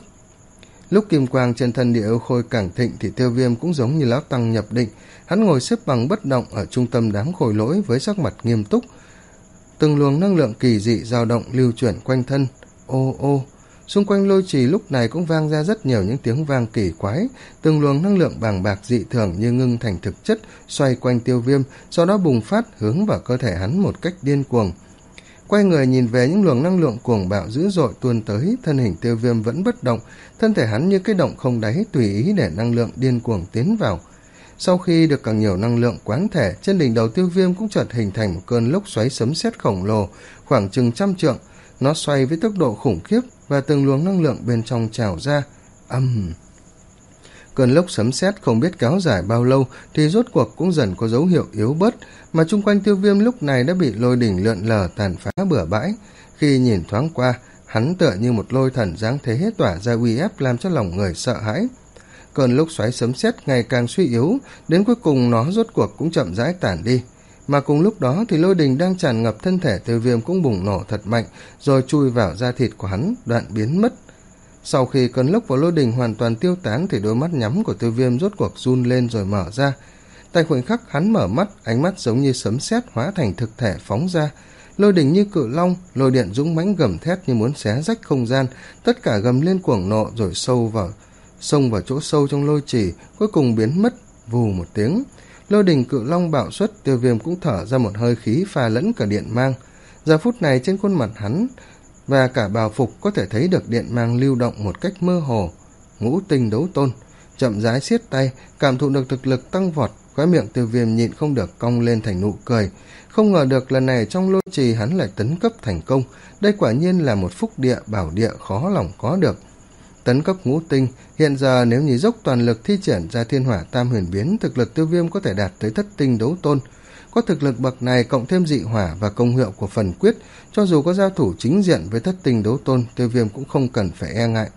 Speaker 1: Lúc kim quang trên thân địa yêu khôi càng thịnh thì Tiêu Viêm cũng giống như lão tăng nhập định, hắn ngồi xếp bằng bất động ở trung tâm đám khôi lỗi với sắc mặt nghiêm túc. Từng luồng năng lượng kỳ dị dao động lưu chuyển quanh thân. Ô ô, xung quanh lôi trì lúc này cũng vang ra rất nhiều những tiếng vang kỳ quái, từng luồng năng lượng bàng bạc dị thường như ngưng thành thực chất xoay quanh Tiêu Viêm, sau đó bùng phát hướng vào cơ thể hắn một cách điên cuồng. Quay người nhìn về những luồng năng lượng cuồng bạo dữ dội tuôn tới, thân hình Tiêu Viêm vẫn bất động, thân thể hắn như cái động không đáy tùy ý để năng lượng điên cuồng tiến vào. Sau khi được càng nhiều năng lượng quán thể, trên đỉnh đầu Tiêu Viêm cũng chợt hình thành một cơn lốc xoáy sấm sét khổng lồ, khoảng chừng trăm trượng. Nó xoay với tốc độ khủng khiếp và từng luồng năng lượng bên trong trào ra. Âm um. Cơn lốc sấm sét không biết kéo dài bao lâu thì rốt cuộc cũng dần có dấu hiệu yếu bớt, mà chung quanh Tiêu Viêm lúc này đã bị lôi đỉnh lượn lờ tàn phá bừa bãi. Khi nhìn thoáng qua, hắn tựa như một lôi thần dáng thế tỏa ra uy ép làm cho lòng người sợ hãi. Cơn lốc xoáy sấm sét ngày càng suy yếu, đến cuối cùng nó rốt cuộc cũng chậm rãi tản đi. Mà cùng lúc đó thì lôi đình đang tràn ngập thân thể Tiêu Viêm cũng bùng nổ thật mạnh, rồi chui vào da thịt của hắn, đoạn biến mất. Sau khi cơn lốc và lôi đình hoàn toàn tiêu tán thì đôi mắt nhắm của Tiêu Viêm rốt cuộc run lên rồi mở ra. Tại khoảnh khắc hắn mở mắt, ánh mắt giống như sấm sét hóa thành thực thể phóng ra. Lôi đình như cự long, lôi điện dũng mãnh gầm thét như muốn xé rách không gian, tất cả gầm lên cuồng nộ rồi sâu vào xông vào chỗ sâu trong lôi trì, cuối cùng biến mất vù một tiếng. Lôi đình cự long bạo xuất, Tiêu Viêm cũng thở ra một hơi khí pha lẫn cả điện mang. Giờ phút này trên khuôn mặt hắn và cả bào phục có thể thấy được điện mang lưu động một cách mơ hồ. Ngũ tinh đấu tôn, chậm rãi siết tay, cảm thụ được thực lực tăng vọt, khóe miệng Tiêu Viêm nhịn không được cong lên thành nụ cười. Không ngờ được lần này trong lôi trì hắn lại tấn cấp thành công, đây quả nhiên là một phúc địa bảo địa khó lòng có được. Tấn cấp ngũ tinh, hiện giờ nếu như dốc toàn lực thi triển ra thiên hỏa tam huyền biến, thực lực Tiêu Viêm có thể đạt tới thất tinh đấu tôn. Có thực lực bậc này cộng thêm dị hỏa và công hiệu của phần quyết, cho dù có giao thủ chính diện với thất tinh đấu tôn, Tiêu Viêm cũng không cần phải e ngại.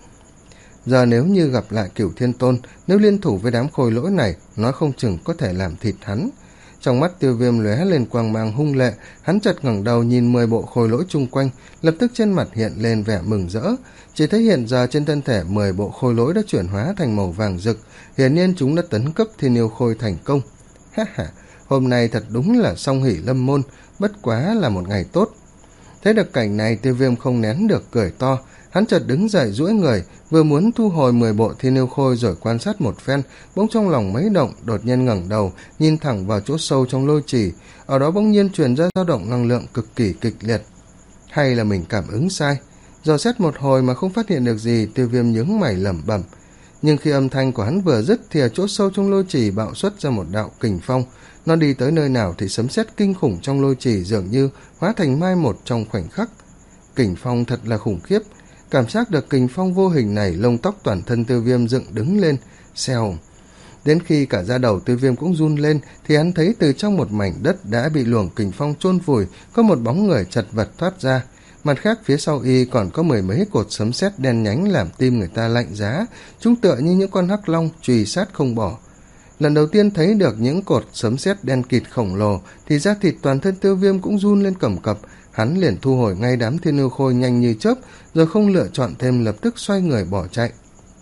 Speaker 1: Giờ nếu như gặp lại Cửu Thiên Tôn, nếu liên thủ với đám khôi lỗi này, nói không chừng có thể làm thịt hắn. Trong mắt Tiêu Viêm lóe lên quang mang hung lệ, hắn chợt ngẩng đầu nhìn mười bộ khôi lỗi chung quanh, lập tức trên mặt hiện lên vẻ mừng rỡ. Chỉ thấy hiện giờ trên thân thể mười bộ khôi lỗi đã chuyển hóa thành màu vàng rực, hiển nhiên chúng đã tấn cấp thiên yêu khôi thành công. Ha ha, hôm nay thật đúng là song hỷ lâm môn, bất quá là một ngày tốt. Thấy được cảnh này, Tiêu Viêm không nén được cười to, hắn chợt đứng dậy duỗi người, vừa muốn thu hồi mười bộ thiên yêu khôi rồi quan sát một phen, bỗng trong lòng mấy động, đột nhiên ngẩng đầu, nhìn thẳng vào chỗ sâu trong lôi trì, ở đó bỗng nhiên truyền ra dao động năng lượng cực kỳ kịch liệt. Hay là mình cảm ứng sai? Dò xét một hồi mà không phát hiện được gì, Tiêu Viêm nhướng mày lẩm bẩm. Nhưng khi âm thanh của hắn vừa dứt thì ở chỗ sâu trong lôi trì bạo xuất ra một đạo kình phong, nó đi tới nơi nào thì sấm sét kinh khủng trong lôi trì dường như hóa thành mai một trong khoảnh khắc. Kình phong thật là khủng khiếp, cảm giác được kình phong vô hình này, lông tóc toàn thân Tiêu Viêm dựng đứng lên, xèo. Đến khi cả da đầu Tiêu Viêm cũng run lên thì hắn thấy từ trong một mảnh đất đã bị luồng kình phong chôn vùi có một bóng người chật vật thoát ra. Mặt khác phía sau y còn có mười mấy cột sấm sét đen nhánh làm tim người ta lạnh giá, chúng tựa như những con hắc long truy sát không bỏ. Lần đầu tiên thấy được những cột sấm sét đen kịt khổng lồ thì da thịt toàn thân Tiêu Viêm cũng run lên cầm cập, hắn liền thu hồi ngay đám thiên yêu khôi nhanh như chớp, rồi không lựa chọn thêm lập tức xoay người bỏ chạy.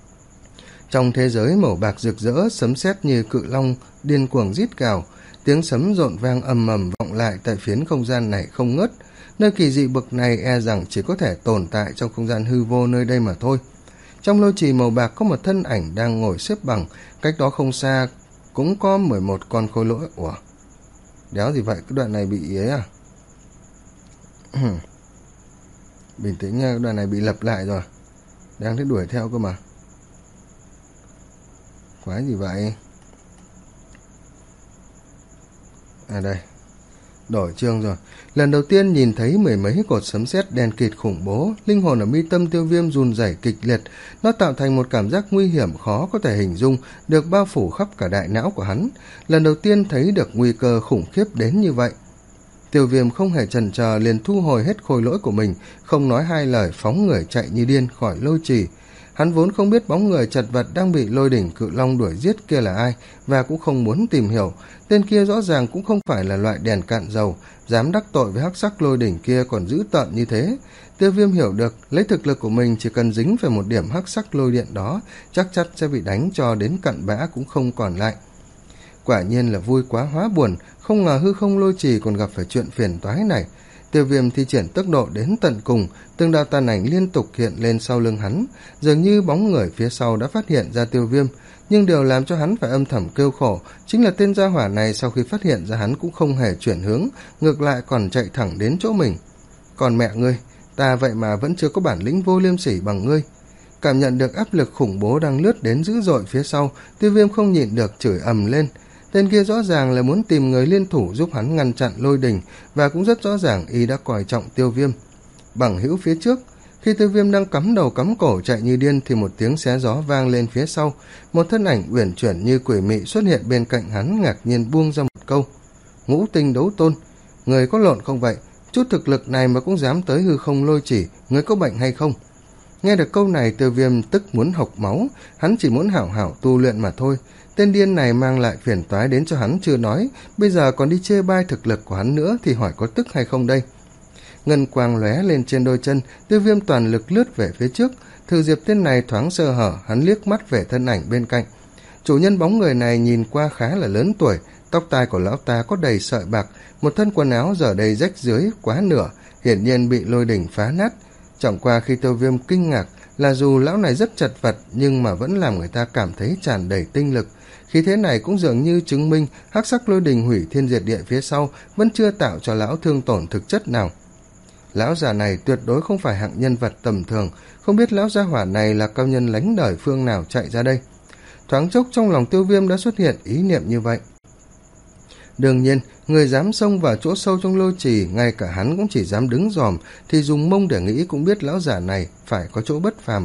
Speaker 1: Trong thế giới màu bạc rực rỡ, sấm sét như cự long điên cuồng rít gào, tiếng sấm rộn vang ầm ầm vọng lại tại phiến không gian này không ngớt. Nơi kỳ dị bậc này e rằng chỉ có thể tồn tại trong không gian hư vô nơi đây mà thôi. Trong lôi trì màu bạc có một thân ảnh đang ngồi xếp bằng, cách đó không xa cũng có mười một con khôi lỗi. Ủa, đéo gì vậy, cái đoạn này bị ấy à? Bình tĩnh nha, đoạn này bị lặp lại rồi, đang thấy đuổi theo cơ mà. Quái gì vậy? À đây, đổi chương rồi. Lần đầu tiên nhìn thấy mười mấy cột sấm sét đen kịt khủng bố, linh hồn ở mi tâm Tiêu Viêm run rẩy kịch liệt, nó tạo thành một cảm giác nguy hiểm khó có thể hình dung, được bao phủ khắp cả đại não của hắn. Lần đầu tiên thấy được nguy cơ khủng khiếp đến như vậy. Tiêu Viêm không hề chần chờ liền thu hồi hết khôi lỗi của mình, không nói hai lời phóng người chạy như điên khỏi lôi trì. Hắn vốn không biết bóng người chật vật đang bị lôi đỉnh cự long đuổi giết kia là ai, và cũng không muốn tìm hiểu. Tên kia rõ ràng cũng không phải là loại đèn cạn dầu, dám đắc tội với hắc sắc lôi đỉnh kia còn dữ tợn như thế. Tiêu Viêm hiểu được, lấy thực lực của mình chỉ cần dính về một điểm hắc sắc lôi điện đó, chắc chắn sẽ bị đánh cho đến cặn bã cũng không còn lại. Quả nhiên là vui quá hóa buồn, không ngờ hư không lôi trì còn gặp phải chuyện phiền toái này. Tiêu Viêm thi triển tốc độ đến tận cùng, từng đạo tàn ảnh liên tục hiện lên sau lưng hắn, dường như bóng người phía sau đã phát hiện ra Tiêu Viêm, nhưng điều làm cho hắn phải âm thầm kêu khổ chính là tên gia hỏa này sau khi phát hiện ra hắn cũng không hề chuyển hướng, ngược lại còn chạy thẳng đến chỗ mình. Còn mẹ ngươi, ta vậy mà vẫn chưa có bản lĩnh vô liêm sỉ bằng ngươi. Cảm nhận được áp lực khủng bố đang lướt đến dữ dội phía sau, Tiêu Viêm không nhịn được chửi ầm lên. Tên kia rõ ràng là muốn tìm người liên thủ giúp hắn ngăn chặn lôi đình, và cũng rất rõ ràng y đã coi trọng Tiêu Viêm. Bằng hữu phía trước, khi Tiêu Viêm đang cắm đầu cắm cổ chạy như điên thì một tiếng xé gió vang lên phía sau, một thân ảnh uyển chuyển như quỷ mị xuất hiện bên cạnh hắn, ngạc nhiên buông ra một câu: Ngũ tinh đấu tôn, người có lộn không vậy? Chút thực lực này mà cũng dám tới hư không lôi chỉ, người có bệnh hay không? Nghe được câu này, Tiêu Viêm tức muốn hộc máu, hắn chỉ muốn hảo hảo tu luyện mà thôi. Tên điên này mang lại phiền toái đến cho hắn chưa nói, bây giờ còn đi chê bai thực lực của hắn nữa thì hỏi có tức hay không đây. Ngân quang lóe lên trên đôi chân, Tiêu Viêm toàn lực lướt về phía trước. Thư Diệp tên này thoáng sơ hở, hắn liếc mắt về thân ảnh bên cạnh. Chủ nhân bóng người này nhìn qua khá là lớn tuổi, tóc tai của lão ta có đầy sợi bạc, một thân quần áo giờ đây rách dưới quá nửa, hiển nhiên bị lôi đỉnh phá nát. Chẳng qua khi Tiêu Viêm kinh ngạc là dù lão này rất chật vật nhưng mà vẫn làm người ta cảm thấy tràn đầy tinh lực. Khí thế này cũng dường như chứng minh hắc sắc lôi đình hủy thiên diệt địa phía sau vẫn chưa tạo cho lão thương tổn thực chất nào. Lão già này tuyệt đối không phải hạng nhân vật tầm thường, không biết lão gia hỏa này là cao nhân lánh đời phương nào chạy ra đây. Thoáng chốc trong lòng Tiêu Viêm đã xuất hiện ý niệm như vậy. Đương nhiên, người dám xông vào chỗ sâu trong lôi trì, ngay cả hắn cũng chỉ dám đứng dòm, thì dùng mông để nghĩ cũng biết lão giả này phải có chỗ bất phàm.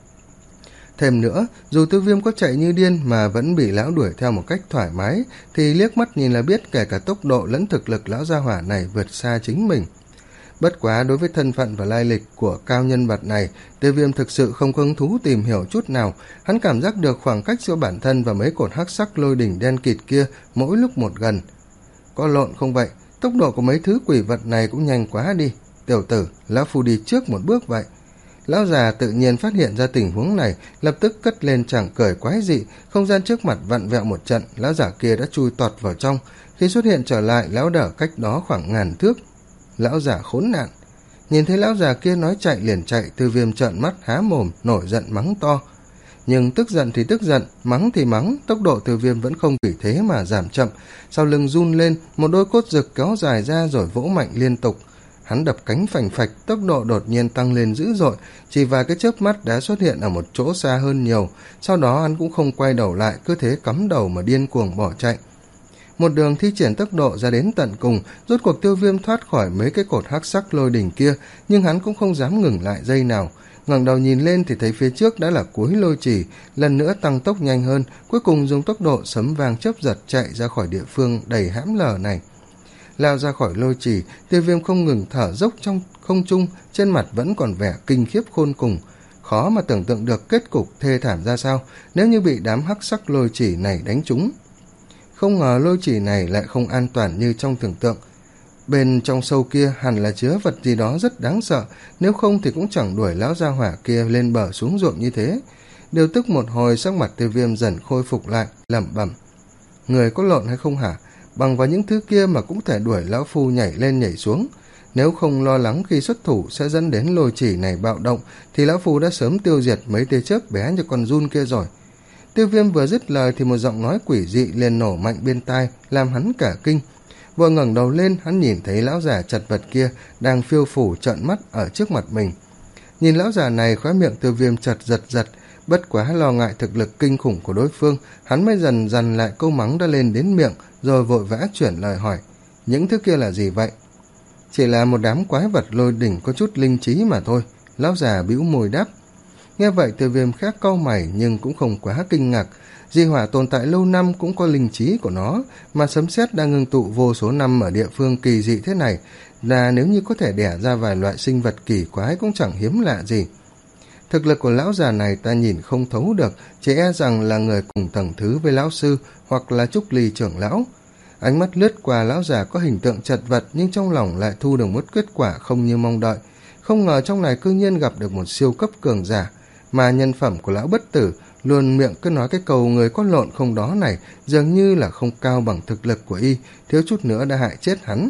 Speaker 1: Thêm nữa, dù Tiêu Viêm có chạy như điên mà vẫn bị lão đuổi theo một cách thoải mái, thì liếc mắt nhìn là biết kể cả tốc độ lẫn thực lực lão gia hỏa này vượt xa chính mình. Bất quá đối với thân phận và lai lịch của cao nhân vật này, Tiêu Viêm thực sự không có hứng thú tìm hiểu chút nào. Hắn cảm giác được khoảng cách giữa bản thân và mấy cột hắc sắc lôi đỉnh đen kịt kia mỗi lúc một gần. Có lộn không vậy, tốc độ của mấy thứ quỷ vật này cũng nhanh quá đi. Tiểu tử, lão phu đi trước một bước vậy. Lão già tự nhiên phát hiện ra tình huống này, lập tức cất lên chàng cười quái dị, không gian trước mặt vặn vẹo một trận, lão giả kia đã chui tọt vào trong. Khi xuất hiện trở lại, lão đỡ cách đó khoảng ngàn thước. Lão già khốn nạn. Nhìn thấy lão già kia nói chạy liền chạy, Tiêu Viêm trợn mắt há mồm, nổi giận mắng to. Nhưng tức giận thì tức giận, mắng thì mắng, tốc độ Tiêu Viêm vẫn không vì thế mà giảm chậm. Sau lưng run lên, một đôi cốt rực kéo dài ra rồi vỗ mạnh liên tục. Hắn đập cánh phành phạch, tốc độ đột nhiên tăng lên dữ dội, chỉ vài cái chớp mắt đã xuất hiện ở một chỗ xa hơn nhiều. Sau đó hắn cũng không quay đầu lại, cứ thế cắm đầu mà điên cuồng bỏ chạy. Một đường thi triển tốc độ ra đến tận cùng, rốt cuộc Tiêu Viêm thoát khỏi mấy cái cột hắc sắc lôi đỉnh kia, nhưng hắn cũng không dám ngừng lại giây nào. Ngẩng đầu nhìn lên thì thấy phía trước đã là cuối lôi trì, lần nữa tăng tốc nhanh hơn, cuối cùng dùng tốc độ sấm vàng chớp giật chạy ra khỏi địa phương đầy hãm lờ này. Lao ra khỏi lôi trì, Tiêu Viêm không ngừng thở dốc trong không trung, trên mặt vẫn còn vẻ kinh khiếp khôn cùng. Khó mà tưởng tượng được kết cục thê thảm ra sao nếu như bị đám hắc sắc lôi trì này đánh trúng. Không ngờ lôi trì này lại không an toàn như trong tưởng tượng. Bên trong sâu kia hẳn là chứa vật gì đó rất đáng sợ, nếu không thì cũng chẳng đuổi lão gia hỏa kia lên bờ xuống ruộng như thế. Điều tức một hồi, sắc mặt Tiêu Viêm dần khôi phục lại, lẩm bẩm: người có lộn hay không hả? Bằng vào những thứ kia mà cũng thể đuổi lão phu nhảy lên nhảy xuống. Nếu không lo lắng khi xuất thủ sẽ dẫn đến lôi trì này bạo động, thì lão phu đã sớm tiêu diệt mấy tia chớp bé cho con giun kia rồi. Tiêu Viêm vừa dứt lời thì một giọng nói quỷ dị liền nổ mạnh bên tai, làm hắn cả kinh. Vừa ngẩng đầu lên, hắn nhìn thấy lão già chật vật kia đang phiêu phủ trợn mắt ở trước mặt mình. Nhìn lão già này, khóe miệng Tiêu Viêm chật giật giật, bất quá lo ngại thực lực kinh khủng của đối phương, hắn mới dần dần lại câu mắng đã lên đến miệng, rồi vội vã chuyển lời hỏi: những thứ kia là gì vậy? Chỉ là một đám quái vật lôi đỉnh có chút linh trí mà thôi, lão già bĩu môi đáp. Nghe vậy Tiêu Viêm khác cau mày nhưng cũng không quá kinh ngạc. Di hỏa tồn tại lâu năm cũng có linh trí của nó, mà sấm sét đang ngưng tụ vô số năm ở địa phương kỳ dị thế này, là nếu như có thể đẻ ra vài loại sinh vật kỳ quái cũng chẳng hiếm lạ gì. Thực lực của lão già này ta nhìn không thấu được, chỉ e rằng là người cùng tầng thứ với lão sư hoặc là Trúc Ly trưởng lão. Ánh mắt lướt qua lão già có hình tượng chật vật, nhưng trong lòng lại thu được một kết quả không như mong đợi. Không ngờ trong này cư nhiên gặp được một siêu cấp cường giả, mà nhân phẩm của lão bất tử luôn miệng cứ nói cái câu người có lộn không đó này dường như là không cao bằng thực lực của y, thiếu chút nữa đã hại chết hắn.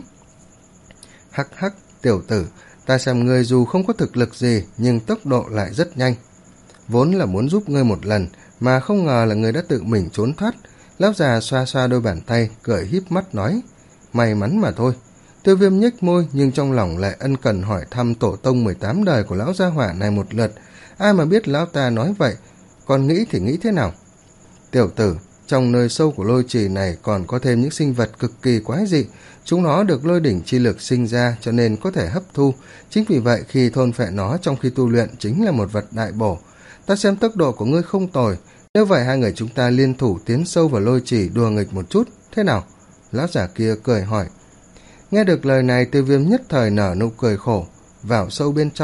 Speaker 1: Hắc hắc, tiểu tử, ta xem ngươi dù không có thực lực gì nhưng tốc độ lại rất nhanh. Vốn là muốn giúp ngươi một lần, mà không ngờ là ngươi đã tự mình trốn thoát. Lão già xoa xoa đôi bàn tay, cười híp mắt nói: may mắn mà thôi. Tiêu Viêm nhếch môi, nhưng trong lòng lại ân cần hỏi thăm tổ tông mười tám đời của lão gia hỏa này một lượt. Ai mà biết lão ta nói vậy, còn nghĩ thì nghĩ thế nào? Tiểu tử, trong nơi sâu của lôi trì này còn có thêm những sinh vật cực kỳ quái dị. Chúng nó được lôi đỉnh chi lực sinh ra cho nên có thể hấp thu. Chính vì vậy khi thôn phệ nó trong khi tu luyện chính là một vật đại bổ. Ta xem tốc độ của ngươi không tồi, nếu vậy hai người chúng ta liên thủ tiến sâu vào lôi trì đùa nghịch một chút, thế nào? Lão giả kia cười hỏi. Nghe được lời này, Tiêu Viêm nhất thời nở nụ cười khổ. Vào sâu bên trong,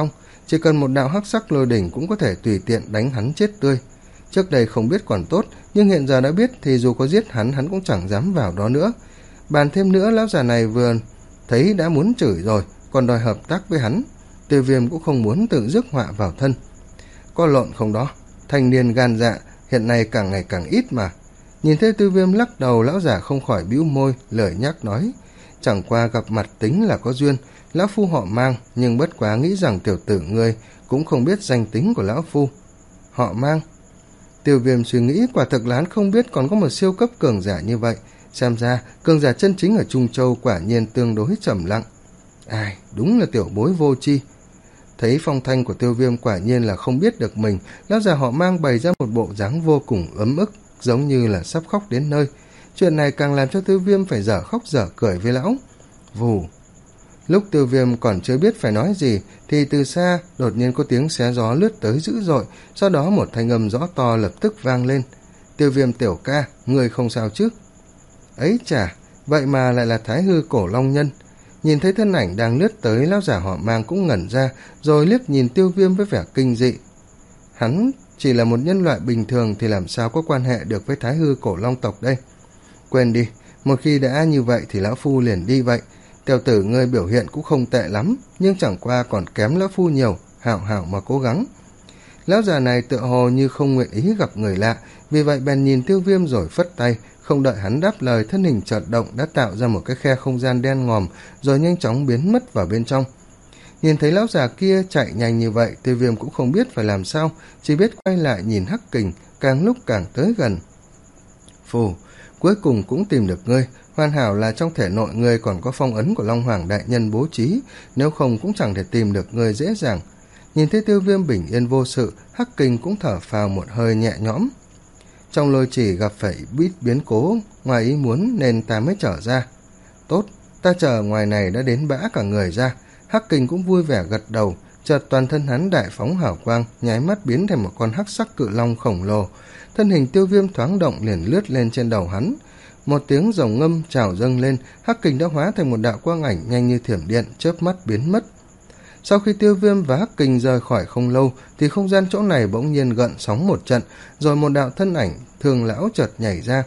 Speaker 1: chỉ cần một đạo hắc sắc lôi đỉnh cũng có thể tùy tiện đánh hắn chết tươi. Trước đây không biết còn tốt, nhưng hiện giờ đã biết thì dù có giết hắn, hắn cũng chẳng dám vào đó nữa. Bàn thêm nữa, lão già này vừa thấy đã muốn chửi rồi, còn đòi hợp tác với hắn. Tiêu Viêm cũng không muốn tự rước họa vào thân. Có lộn không đó, thanh niên gan dạ, hiện nay càng ngày càng ít mà. Nhìn thấy Tiêu Viêm lắc đầu, lão già không khỏi bĩu môi, lời nhắc nói. Chẳng qua gặp mặt tính là có duyên, lão phu họ Mang, nhưng bất quá nghĩ rằng tiểu tử ngươi cũng không biết danh tính của lão phu. Họ Mang? Tiêu Viêm suy nghĩ, quả thực là hắn không biết còn có một siêu cấp cường giả như vậy. Xem ra, cường giả chân chính ở Trung Châu quả nhiên tương đối trầm lặng. Ai, đúng là tiểu bối vô tri. Thấy phong thanh của Tiêu Viêm quả nhiên là không biết được mình, lão già họ Mang bày ra một bộ dáng vô cùng ấm ức, giống như là sắp khóc đến nơi. Chuyện này càng làm cho Tiêu Viêm phải dở khóc dở cười với lão. Vù. Lúc Tiêu Viêm còn chưa biết phải nói gì, thì từ xa đột nhiên có tiếng xé gió lướt tới dữ dội, sau đó một thanh âm rõ to lập tức vang lên. Tiêu Viêm tiểu ca, người không sao chứ? Ấy chà, vậy mà lại là Thái Hư Cổ Long Nhân. Nhìn thấy thân ảnh đang lướt tới, lão giả họ Mang cũng ngẩn ra, rồi liếc nhìn Tiêu Viêm với vẻ kinh dị. Hắn chỉ là một nhân loại bình thường thì làm sao có quan hệ được với Thái Hư Cổ Long tộc đây? Quên đi, một khi đã như vậy thì lão phu liền đi vậy. Tiểu tử ngươi biểu hiện cũng không tệ lắm, nhưng chẳng qua còn kém lão phu nhiều, hảo hảo mà cố gắng. Lão già này tựa hồ như không nguyện ý gặp người lạ, vì vậy bèn nhìn Tiêu Viêm rồi phất tay, không đợi hắn đáp lời, thân hình chợt động đã tạo ra một cái khe không gian đen ngòm, rồi nhanh chóng biến mất vào bên trong. Nhìn thấy lão già kia chạy nhanh như vậy, Tiêu Viêm cũng không biết phải làm sao, chỉ biết quay lại nhìn Hắc Kình, càng lúc càng tới gần. Phù, cuối cùng cũng tìm được ngươi, hoàn hảo là trong thể nội ngươi còn có phong ấn của Long Hoàng đại nhân bố trí, nếu không cũng chẳng thể tìm được ngươi dễ dàng. Nhìn thấy Tiêu Viêm bình yên vô sự, Hắc Kình cũng thở phào một hơi nhẹ nhõm. Trong lôi chỉ gặp phải bít biến cố, ngoài ý muốn nên ta mới trở ra. Tốt, ta chờ ngoài này đã đến bã cả người ra. Hắc Kình cũng vui vẻ gật đầu, chợt toàn thân hắn đại phóng hào quang, nháy mắt biến thành một con hắc sắc cự long khổng lồ. Thân hình Tiêu Viêm thoáng động liền lướt lên trên đầu hắn. Một tiếng rồng ngâm trào dâng lên, Hắc Kình đã hóa thành một đạo quang ảnh nhanh như thiểm điện, chớp mắt biến mất. Sau khi Tiêu Viêm và Hắc Kình rời khỏi không lâu, thì không gian chỗ này bỗng nhiên gợn sóng một trận, rồi một đạo thân ảnh Thường lão chợt nhảy ra.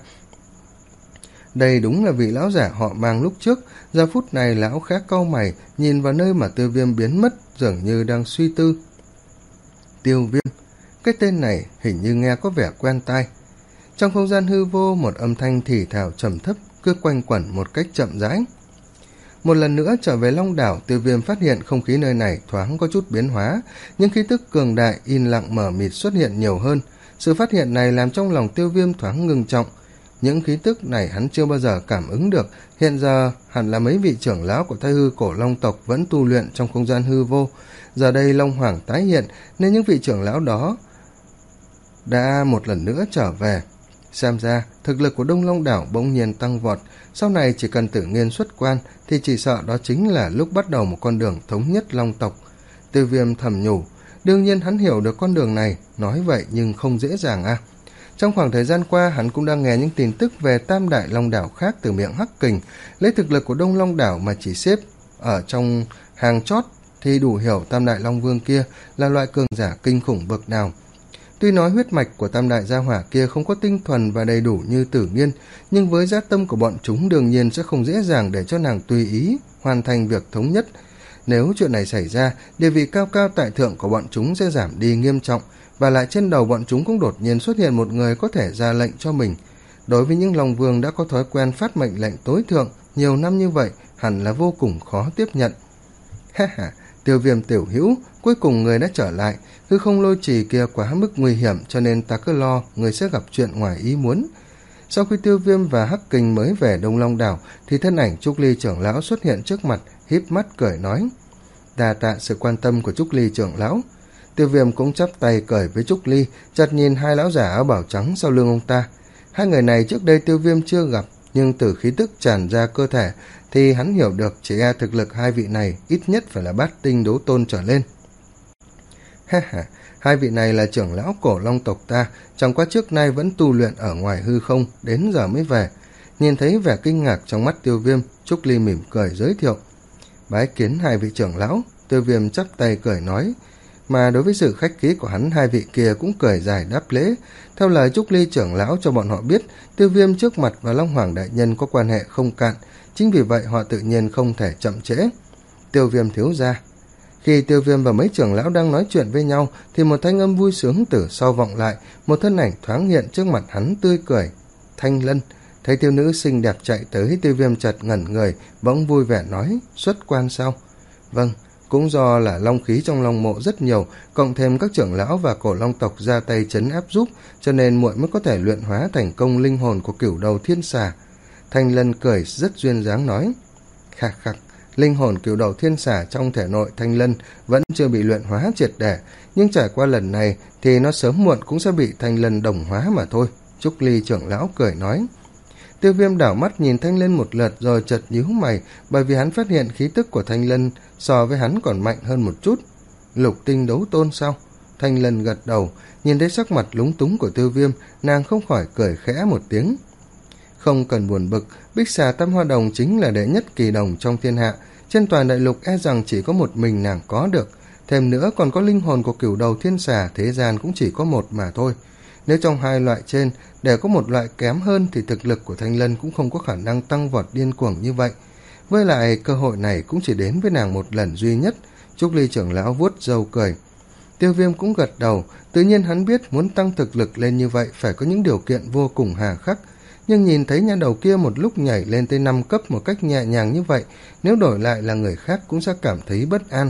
Speaker 1: Đây đúng là vị lão giả họ Mang lúc trước. Giờ phút này lão khá cau mày, nhìn vào nơi mà Tiêu Viêm biến mất, dường như đang suy tư. Tiêu Viêm, cái tên này hình như nghe có vẻ quen tai. Trong không gian hư vô, một âm thanh thì thào trầm thấp cứ quanh quẩn một cách chậm rãi. Một lần nữa trở về Long Đảo, Tiêu Viêm phát hiện không khí nơi này thoáng có chút biến hóa, nhưng khí tức cường đại in lặng mờ mịt xuất hiện nhiều hơn. Sự phát hiện này làm trong lòng Tiêu Viêm thoáng ngưng trọng. Những khí tức này hắn chưa bao giờ cảm ứng được, hiện giờ hẳn là mấy vị trưởng lão của Thái Hư Cổ Long tộc vẫn tu luyện trong không gian hư vô. Giờ đây Long Hoàng tái hiện, nên những vị trưởng lão đó đã một lần nữa trở về. Xem ra, thực lực của Đông Long Đảo bỗng nhiên tăng vọt, sau này chỉ cần Tử Nghiên xuất quan thì chỉ sợ đó chính là lúc bắt đầu một con đường thống nhất Long tộc. Tiêu Viêm thầm nhủ, đương nhiên hắn hiểu được con đường này, nói vậy nhưng không dễ dàng à. Trong khoảng thời gian qua, hắn cũng đang nghe những tin tức về tam đại Long Đảo khác từ miệng Hắc Kình, lấy thực lực của Đông Long Đảo mà chỉ xếp ở trong hàng chót thì đủ hiểu tam đại Long Vương kia là loại cường giả kinh khủng bậc nào. Tuy nói huyết mạch của tam đại gia hỏa kia không có tinh thuần và đầy đủ như Tử Nghiên, nhưng với dã tâm của bọn chúng đương nhiên sẽ không dễ dàng để cho nàng tùy ý hoàn thành việc thống nhất. Nếu chuyện này xảy ra, địa vị cao cao tại thượng của bọn chúng sẽ giảm đi nghiêm trọng, và lại trên đầu bọn chúng cũng đột nhiên xuất hiện một người có thể ra lệnh cho mình. Đối với những Long Vương đã có thói quen phát mệnh lệnh tối thượng nhiều năm như vậy, hẳn là vô cùng khó tiếp nhận. Ha ha, Tiêu Viêm tiểu hữu, cuối cùng người đã trở lại. Hư không lôi trì kia quá mức nguy hiểm, cho nên ta cứ lo người sẽ gặp chuyện ngoài ý muốn. Sau khi Tiêu Viêm và Hắc Kình mới về Đông Long Đảo, thì thân ảnh Trúc Ly trưởng lão xuất hiện trước mặt, híp mắt cười nói: đa tạ sự quan tâm của Trúc Ly trưởng lão. Tiêu Viêm cũng chắp tay cười với Trúc Ly, chợt nhìn hai lão giả áo bào trắng sau lưng ông ta. Hai người này trước đây Tiêu Viêm chưa gặp, nhưng từ khí tức tràn ra cơ thể thì hắn hiểu được chỉ e thực lực hai vị này ít nhất phải là bát tinh đấu tôn trở lên. Ha ha, hai vị này là trưởng lão Cổ Long tộc ta, chẳng qua trước nay vẫn tu luyện ở ngoài hư không, đến giờ mới về. Nhìn thấy vẻ kinh ngạc trong mắt Tiêu Viêm, Trúc Ly mỉm cười giới thiệu: bái kiến hai vị trưởng lão. Tiêu Viêm chắp tay cười nói: mà đối với sự khách khí của hắn, hai vị kia cũng cười dài đáp lễ. Theo lời Trúc Ly trưởng lão cho bọn họ biết, Tiêu Viêm trước mặt và Long Hoàng đại nhân có quan hệ không cạn, chính vì vậy họ tự nhiên không thể chậm trễ. Tiêu Viêm thiếu gia. Khi Tiêu Viêm và mấy trưởng lão đang nói chuyện với nhau thì một thanh âm vui sướng từ sau vọng lại, một thân ảnh thoáng hiện trước mặt hắn tươi cười. Thanh Lân. Thấy thiếu nữ xinh đẹp chạy tới, Tiêu Viêm chợt ngẩn người, bỗng vui vẻ nói, xuất quan sao? Vâng, cũng do là long khí trong long mộ rất nhiều, cộng thêm các trưởng lão và cổ long tộc ra tay trấn áp giúp, cho nên muội mới có thể luyện hóa thành công linh hồn của cửu đầu thiên xà. Thanh Lân cười rất duyên dáng nói, khạc khạc, linh hồn cửu đầu thiên xà trong thể nội Thanh Lân vẫn chưa bị luyện hóa triệt để, nhưng trải qua lần này thì nó sớm muộn cũng sẽ bị Thanh Lân đồng hóa mà thôi. Trúc Ly trưởng lão cười nói. Tiêu Viêm đảo mắt nhìn Thanh Lân một lượt rồi chợt nhíu mày, bởi vì hắn phát hiện khí tức của Thanh Lân so với hắn còn mạnh hơn một chút. Lục tinh đấu tôn sao? Thanh Lân gật đầu, nhìn thấy sắc mặt lúng túng của Tiêu Viêm, nàng không khỏi cười khẽ một tiếng. Không cần buồn bực, Bích Xà Tam Hoa Đồng chính là đệ nhất kỳ đồng trong thiên hạ, trên toàn đại lục e rằng chỉ có một mình nàng có được, thêm nữa còn có linh hồn của cửu đầu thiên xà, thế gian cũng chỉ có một mà thôi. Nếu trong hai loại trên để có một loại kém hơn thì thực lực của Thanh Lân cũng không có khả năng tăng vọt điên cuồng như vậy. Với lại cơ hội này cũng chỉ đến với nàng một lần duy nhất. Trúc Ly trưởng lão vuốt râu cười. Tiêu Viêm cũng gật đầu, tự nhiên hắn biết muốn tăng thực lực lên như vậy phải có những điều kiện vô cùng hà khắc. Nhưng nhìn thấy nha đầu kia một lúc nhảy lên tới năm cấp một cách nhẹ nhàng như vậy, nếu đổi lại là người khác cũng sẽ cảm thấy bất an.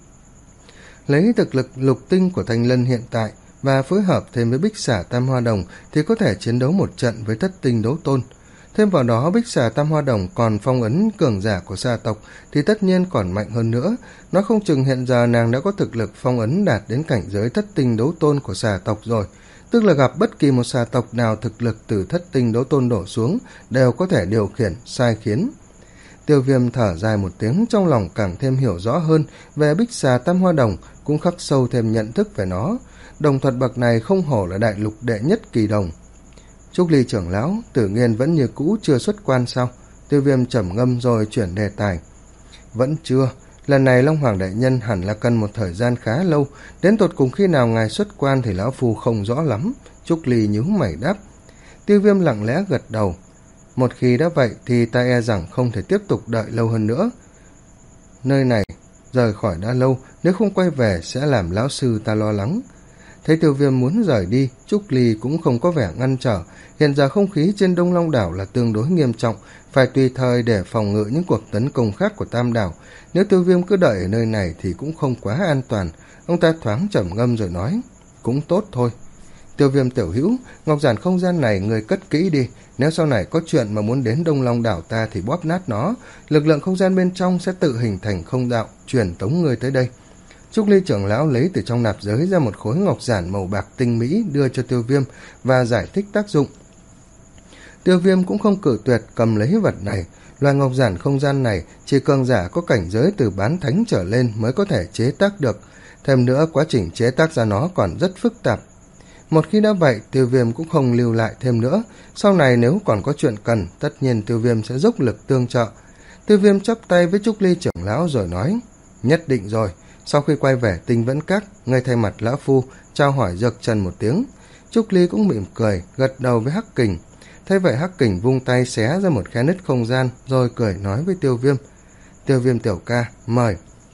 Speaker 1: Lấy thực lực lục tinh của Thanh Lân hiện tại và phối hợp thêm với Bích Xà Tam Hoa Đồng thì có thể chiến đấu một trận với thất tinh đấu tôn. Thêm vào đó Bích Xà Tam Hoa Đồng còn phong ấn cường giả của xà tộc thì tất nhiên còn mạnh hơn nữa. Nó không chừng hiện giờ nàng đã có thực lực phong ấn đạt đến cảnh giới thất tinh đấu tôn của xà tộc rồi. Tức là gặp bất kỳ một xà tộc nào thực lực từ thất tinh đấu tôn đổ xuống đều có thể điều khiển, sai khiến. Tiêu Viêm thở dài một tiếng, trong lòng càng thêm hiểu rõ hơn về Bích Xà Tam Hoa Đồng, cũng khắc sâu thêm nhận thức về nó. Đồng thuật bậc này không hổ là đại lục đệ nhất kỳ đồng. Trúc Ly trưởng lão, Tử Nghiên vẫn như cũ chưa xuất quan sao? Tiêu Viêm trầm ngâm rồi chuyển đề tài. Vẫn chưa. Lần này Long Hoàng đại nhân hẳn là cần một thời gian khá lâu, đến tột cùng khi nào ngài xuất quan thì lão phu không rõ lắm. Trúc Ly nhíu mày đáp. Tiêu Viêm lặng lẽ gật đầu. Một khi đã vậy thì ta e rằng không thể tiếp tục đợi lâu hơn nữa. Nơi này rời khỏi đã lâu, nếu không quay về sẽ làm lão sư ta lo lắng. Thấy Tiêu Viêm muốn rời đi, Trúc Ly cũng không có vẻ ngăn trở. Hiện giờ không khí trên Đông Long đảo là tương đối nghiêm trọng, phải tùy thời để phòng ngự những cuộc tấn công khác của Tam đảo. Nếu Tiêu Viêm cứ đợi ở nơi này thì cũng không quá an toàn. Ông ta thoáng trầm ngâm rồi nói, cũng tốt thôi. Tiêu Viêm tiểu hữu, ngọc giản không gian này người cất kỹ đi, nếu sau này có chuyện mà muốn đến Đông Long đảo ta thì bóp nát nó, lực lượng không gian bên trong sẽ tự hình thành không đạo, truyền tống người tới đây. Trúc Ly trưởng lão lấy từ trong nạp giới ra một khối ngọc giản màu bạc tinh mỹ đưa cho Tiêu Viêm và giải thích tác dụng. Tiêu Viêm cũng không cự tuyệt cầm lấy vật này. Loài ngọc giản không gian này chỉ cường giả có cảnh giới từ bán thánh trở lên mới có thể chế tác được. Thêm nữa, quá trình chế tác ra nó còn rất phức tạp. Một khi đã vậy, Tiêu Viêm cũng không lưu lại thêm nữa. Sau này nếu còn có chuyện cần, tất nhiên Tiêu Viêm sẽ dốc lực tương trợ. Tiêu Viêm chắp tay với Trúc Ly trưởng lão rồi nói, nhất định rồi. Sau khi quay về Tinh Vẫn Các, ngay thay mặt lão phu trao hỏi Dược Trần một tiếng. Trúc Ly cũng mỉm cười, gật đầu với Hắc Kình. Thế vậy Hắc Kình vung tay xé ra một khe nứt không gian, rồi cười nói với Tiêu Viêm, Tiêu Viêm tiểu ca, mời.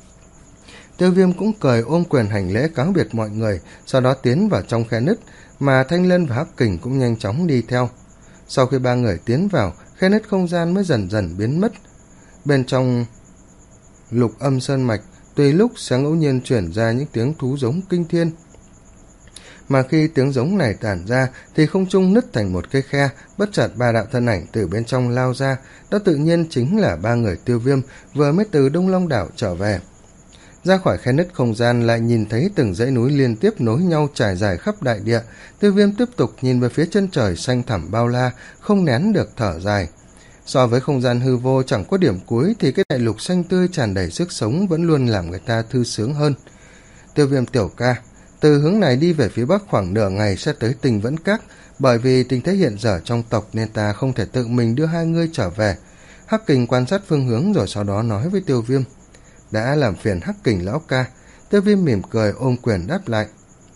Speaker 1: Tiêu Viêm cũng cười ôm quyền hành lễ cáo biệt mọi người, sau đó tiến vào trong khe nứt, mà Thanh Lân và Hắc Kình cũng nhanh chóng đi theo. Sau khi ba người tiến vào, khe nứt không gian mới dần dần biến mất. Bên trong Lục Âm Sơn Mạch, tùy lúc sẽ ngẫu nhiên chuyển ra những tiếng thú giống kinh thiên. Mà khi tiếng giống này tản ra thì không trung nứt thành một cái khe, bất chợt ba đạo thân ảnh từ bên trong lao ra, đó tự nhiên chính là ba người Tiêu Viêm vừa mới từ Đông Long đảo trở về. Ra khỏi khe nứt không gian lại nhìn thấy từng dãy núi liên tiếp nối nhau trải dài khắp đại địa. Tiêu Viêm tiếp tục nhìn về phía chân trời xanh thẳm bao la, không nén được thở dài. So với không gian hư vô chẳng có điểm cuối thì cái đại lục xanh tươi tràn đầy sức sống vẫn luôn làm người ta thư sướng hơn. Tiêu Viêm tiểu ca, từ hướng này đi về phía bắc khoảng nửa ngày sẽ tới Tinh Vẫn Các, bởi vì tình thế hiện giờ trong tộc nên ta không thể tự mình đưa hai ngươi trở về. Hắc Kình quan sát phương hướng rồi sau đó nói với Tiêu Viêm, đã làm phiền Hắc Kình lão ca. Tiêu Viêm mỉm cười ôm quyền đáp lại.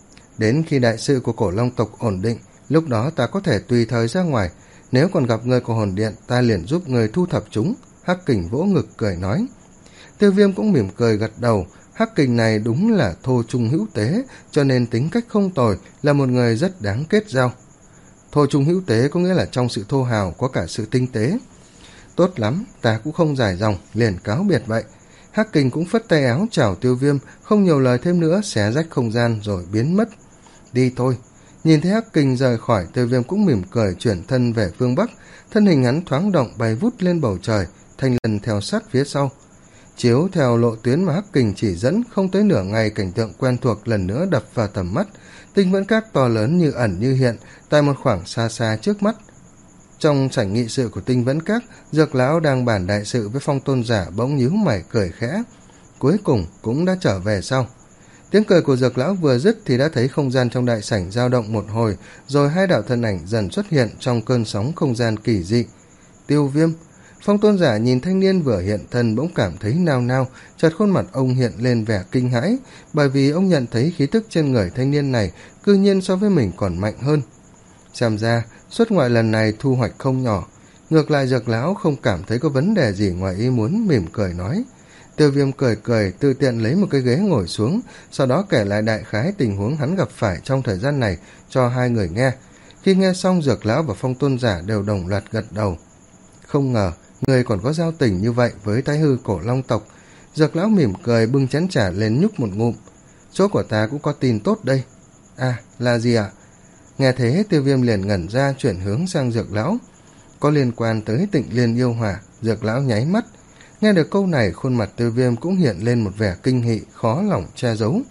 Speaker 1: Đến khi đại sự của Cổ Long tộc ổn định, lúc đó ta có thể tùy thời ra ngoài. Nếu còn gặp người của hồn điện, ta liền giúp người thu thập chúng. Hắc Kình vỗ ngực cười nói. Tiêu Viêm cũng mỉm cười gật đầu. Hắc Kình này đúng là thô trung hữu tế, cho nên tính cách không tồi, là một người rất đáng kết giao. Thô trung hữu tế có nghĩa là trong sự thô hào có cả sự tinh tế. Tốt lắm, ta cũng không dài dòng, liền cáo biệt vậy. Hắc Kình cũng phất tay áo chào Tiêu Viêm, không nhiều lời thêm nữa, xé rách không gian rồi biến mất. Đi thôi. Nhìn thấy Hắc Kình rời khỏi, Tiêu Viêm cũng mỉm cười chuyển thân về phương Bắc. Thân hình hắn thoáng động bay vút lên bầu trời, Thanh Lần theo sát phía sau. Chiếu theo lộ tuyến mà Hắc Kình chỉ dẫn, không tới nửa ngày cảnh tượng quen thuộc lần nữa đập vào tầm mắt. Tinh vẫn các to lớn như ẩn như hiện, tại một khoảng xa xa trước mắt. Trong sảnh nghị sự của Tinh vẫn các, Dược lão đang bàn đại sự với Phong Tôn giả bỗng nhíu mày cười khẽ. Cuối cùng cũng đã trở về sau. Tiếng cười của Dược lão vừa dứt thì đã thấy không gian trong đại sảnh dao động một hồi, rồi hai đạo thân ảnh dần xuất hiện trong cơn sóng không gian kỳ dị. Tiêu Viêm. Phong Tôn giả nhìn thanh niên vừa hiện thân bỗng cảm thấy nao nao, chợt khuôn mặt ông hiện lên vẻ kinh hãi, bởi vì ông nhận thấy khí tức trên người thanh niên này cư nhiên so với mình còn mạnh hơn. Xem ra, xuất ngoại lần này thu hoạch không nhỏ. Ngược lại Dược lão không cảm thấy có vấn đề gì ngoài ý muốn, mỉm cười nói. Tiêu Viêm cười cười, tự tiện lấy một cái ghế ngồi xuống, sau đó kể lại đại khái tình huống hắn gặp phải trong thời gian này cho hai người nghe. Khi nghe xong, Dược lão và Phong Tôn giả đều đồng loạt gật đầu. Không ngờ, người còn có giao tình như vậy với Thái Hư Cổ Long tộc. Dược lão mỉm cười bưng chén trà lên nhúc một ngụm. Chỗ của ta cũng có tin tốt đây. À, là gì ạ? Nghe thế, Tiêu Viêm liền ngẩn ra chuyển hướng sang Dược lão. Có liên quan tới Tịnh Liên yêu hỏa. Dược lão nháy mắt. Nghe được câu này, khuôn mặt Tiêu Viêm cũng hiện lên một vẻ kinh hị khó lòng che giấu.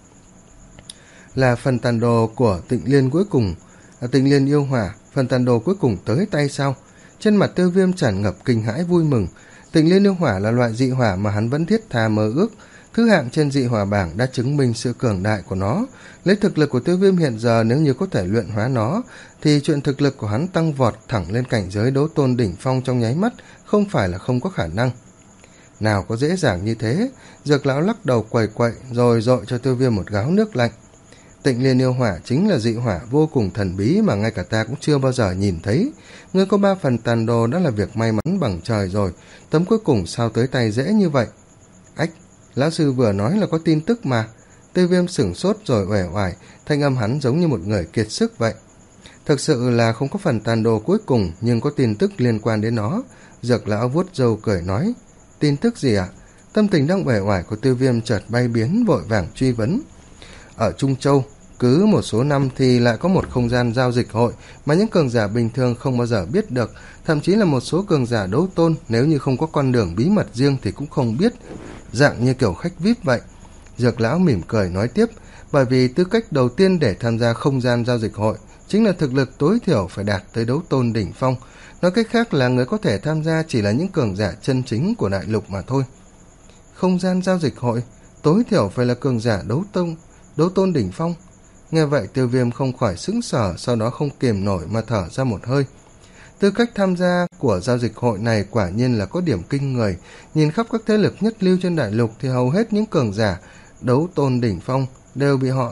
Speaker 1: Là phần tàn đồ của Tịnh Liên cuối cùng, à, Tịnh Liên yêu hỏa, phần tàn đồ cuối cùng tới tay sao? Trên mặt Tiêu Viêm tràn ngập kinh hãi vui mừng. Tịnh Liên yêu hỏa là loại dị hỏa mà hắn vẫn thiết tha mơ ước. Thứ hạng trên dị hỏa bảng đã chứng minh sự cường đại của nó. Lấy thực lực của Tiêu Viêm hiện giờ, nếu như có thể luyện hóa nó, thì chuyện thực lực của hắn tăng vọt thẳng lên cảnh giới đấu tôn đỉnh phong trong nháy mắt không phải là không có khả năng. Nào có dễ dàng như thế. Dược lão lắc đầu quầy quậy rồi dội cho Tiêu Viêm một gáo nước lạnh. Tịnh Liên yêu hỏa chính là dị hỏa vô cùng thần bí mà ngay cả ta cũng chưa bao giờ nhìn thấy. Ngươi có ba phần tàn đồ đã là việc may mắn bằng trời rồi, tấm cuối cùng sao tới tay dễ như vậy? Ách, lão sư vừa nói là có tin tức mà. Tiêu Viêm sửng sốt rồi uể oải, thanh âm hắn giống như một người kiệt sức vậy. Thực sự là không có phần tàn đồ cuối cùng, nhưng có tin tức liên quan đến nó. Dược lão vuốt râu cười nói. Tin tức gì ạ? Tâm tình đang uể oải của Tiêu Viêm chợt bay biến, vội vàng truy vấn. Ở Trung Châu, cứ một số năm thì lại có một không gian giao dịch hội mà những cường giả bình thường không bao giờ biết được, thậm chí là một số cường giả đấu tôn nếu như không có con đường bí mật riêng thì cũng không biết, dạng như kiểu khách vi ai pi vậy. Dược lão mỉm cười nói tiếp, bởi vì tư cách đầu tiên để tham gia không gian giao dịch hội chính là thực lực tối thiểu phải đạt tới đấu tôn đỉnh phong. Nói cách khác là người có thể tham gia chỉ là những cường giả chân chính của đại lục mà thôi. Không gian giao dịch hội, tối thiểu phải là cường giả đấu tôn, đấu tôn đỉnh phong. Nghe vậy Tiêu Viêm không khỏi sững sờ, sau đó không kiềm nổi mà thở ra một hơi. Tư cách tham gia của giao dịch hội này quả nhiên là có điểm kinh người. Nhìn khắp các thế lực nhất lưu trên đại lục thì hầu hết những cường giả đấu tôn đỉnh phong đều bị họ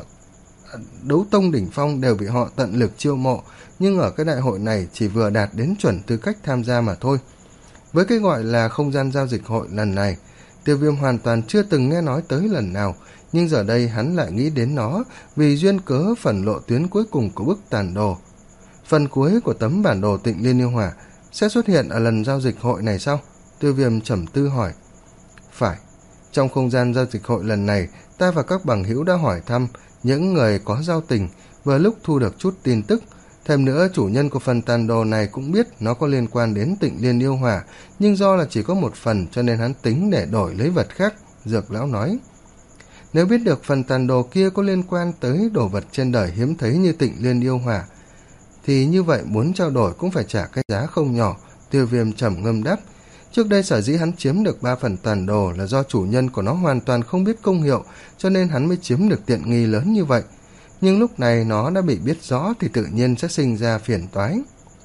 Speaker 1: đấu tông đỉnh phong đều bị họ tận lực chiêu mộ, nhưng ở cái đại hội này chỉ vừa đạt đến chuẩn tư cách tham gia mà thôi. Với cái gọi là không gian giao dịch hội lần này, Tiêu Viêm hoàn toàn chưa từng nghe nói tới lần nào, nhưng giờ đây hắn lại nghĩ đến nó vì duyên cớ phần lộ tuyến cuối cùng của bức tàn đồ. Phần cuối của tấm bản đồ Tịnh Liên yêu hỏa sẽ xuất hiện ở lần giao dịch hội này sao? Tiêu Viêm trầm tư hỏi. Phải, trong không gian giao dịch hội lần này, ta và các bằng hữu đã hỏi thăm những người có giao tình, vừa lúc thu được chút tin tức. Thêm nữa, chủ nhân của phần tàn đồ này cũng biết nó có liên quan đến Tịnh Liên yêu hỏa, nhưng do là chỉ có một phần cho nên hắn tính để đổi lấy vật khác. Dược lão nói. Nếu biết được phần tàn đồ kia có liên quan tới đồ vật trên đời hiếm thấy như Tịnh Liên yêu hỏa, thì như vậy muốn trao đổi cũng phải trả cái giá không nhỏ. Tiêu Viêm trầm ngâm đáp. Trước đây sở dĩ hắn chiếm được ba phần tàn đồ là do chủ nhân của nó hoàn toàn không biết công hiệu, cho nên hắn mới chiếm được tiện nghi lớn như vậy. Nhưng lúc này nó đã bị biết rõ thì tự nhiên sẽ sinh ra phiền toái.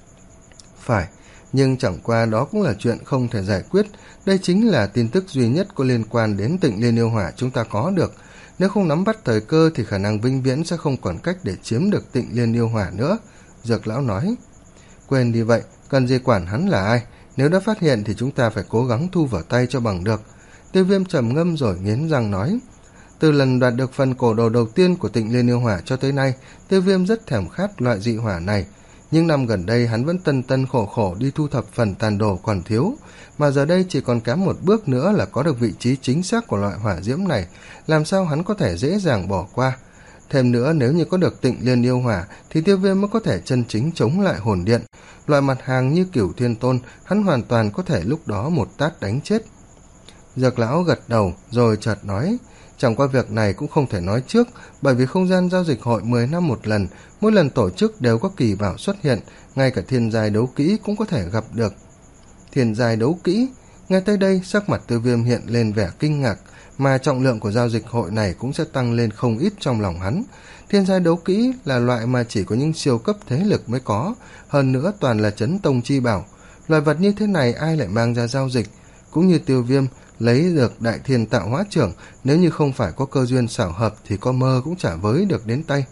Speaker 1: Phải, nhưng chẳng qua đó cũng là chuyện không thể giải quyết. Đây chính là tin tức duy nhất có liên quan đến Tịnh Liên yêu hỏa chúng ta có được. Nếu không nắm bắt thời cơ thì khả năng vĩnh viễn sẽ không còn cách để chiếm được Tịnh Liên Yêu Hỏa nữa. Dược lão nói. Quên đi vậy, cần gì quản hắn là ai, nếu đã phát hiện thì chúng ta phải cố gắng thu vào tay cho bằng được. Tiêu Viêm trầm ngâm rồi nghiến răng nói. Từ lần đoạt được phần cổ đồ đầu tiên của Tịnh Liên Yêu Hỏa cho tới nay, Tiêu Viêm rất thèm khát loại dị hỏa này. Nhưng năm gần đây hắn vẫn tân tân khổ khổ đi thu thập phần tàn đồ còn thiếu, mà giờ đây chỉ còn kém một bước nữa là có được vị trí chính xác của loại hỏa diễm này, làm sao hắn có thể dễ dàng bỏ qua. Thêm nữa, nếu như có được Tịnh Liên Yêu Hỏa thì Tiêu Viêm mới có thể chân chính chống lại hồn điện. Loại mặt hàng như Cửu Thiên Tôn, hắn hoàn toàn có thể lúc đó một tát đánh chết. Dược lão gật đầu rồi chợt nói. Chẳng qua việc này cũng không thể nói trước, bởi vì không gian giao dịch hội mười năm một lần, mỗi lần tổ chức đều có kỳ bảo xuất hiện, ngay cả thiên giai đấu kỹ cũng có thể gặp được. Thiên giai đấu kỹ? Nghe tới đây, sắc mặt Tiêu Viêm hiện lên vẻ kinh ngạc, mà trọng lượng của giao dịch hội này cũng sẽ tăng lên không ít trong lòng hắn. Thiên giai đấu kỹ là loại mà chỉ có những siêu cấp thế lực mới có, hơn nữa toàn là chấn tông chi bảo. Loại vật như thế này ai lại mang ra giao dịch? Cũng như Tiêu Viêm lấy được Đại Thiên Tạo Hóa Trưởng, nếu như không phải có cơ duyên xảo hợp thì có mơ cũng chả với được đến tay.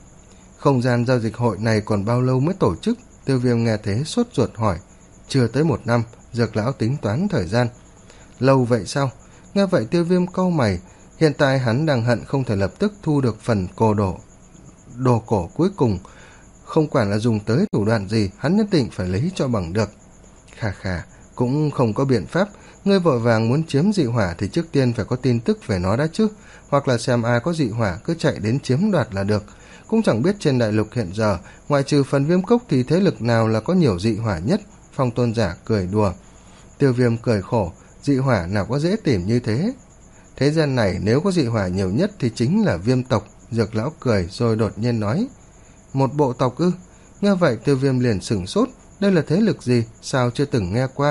Speaker 1: Không gian giao dịch hội này còn bao lâu mới tổ chức? Tiêu Viêm nghe thế sốt ruột hỏi. Chưa tới một năm, Dược lão tính toán thời gian. Lâu vậy sao? Nghe vậy Tiêu Viêm cau mày, hiện tại hắn đang hận không thể lập tức thu được phần cổ đồ đồ cổ cuối cùng, không quản là dùng tới thủ đoạn gì, hắn nhất định phải lấy cho bằng được. Khà khà, cũng không có biện pháp, ngươi vội vàng muốn chiếm dị hỏa thì trước tiên phải có tin tức về nó đã chứ, hoặc là xem ai có dị hỏa cứ chạy đến chiếm đoạt là được. Cũng chẳng biết trên đại lục hiện giờ, ngoại trừ phần Viêm Cốc thì thế lực nào là có nhiều dị hỏa nhất. Phong Tôn Giả cười đùa. Tiêu Viêm cười khổ, dị hỏa nào có dễ tìm như thế. Thế gian này nếu có dị hỏa nhiều nhất thì chính là Viêm tộc. Dược lão cười rồi đột nhiên nói. Một bộ tộc ư? Nghe vậy Tiêu Viêm liền sửng sốt, đây là thế lực gì, sao chưa từng nghe qua.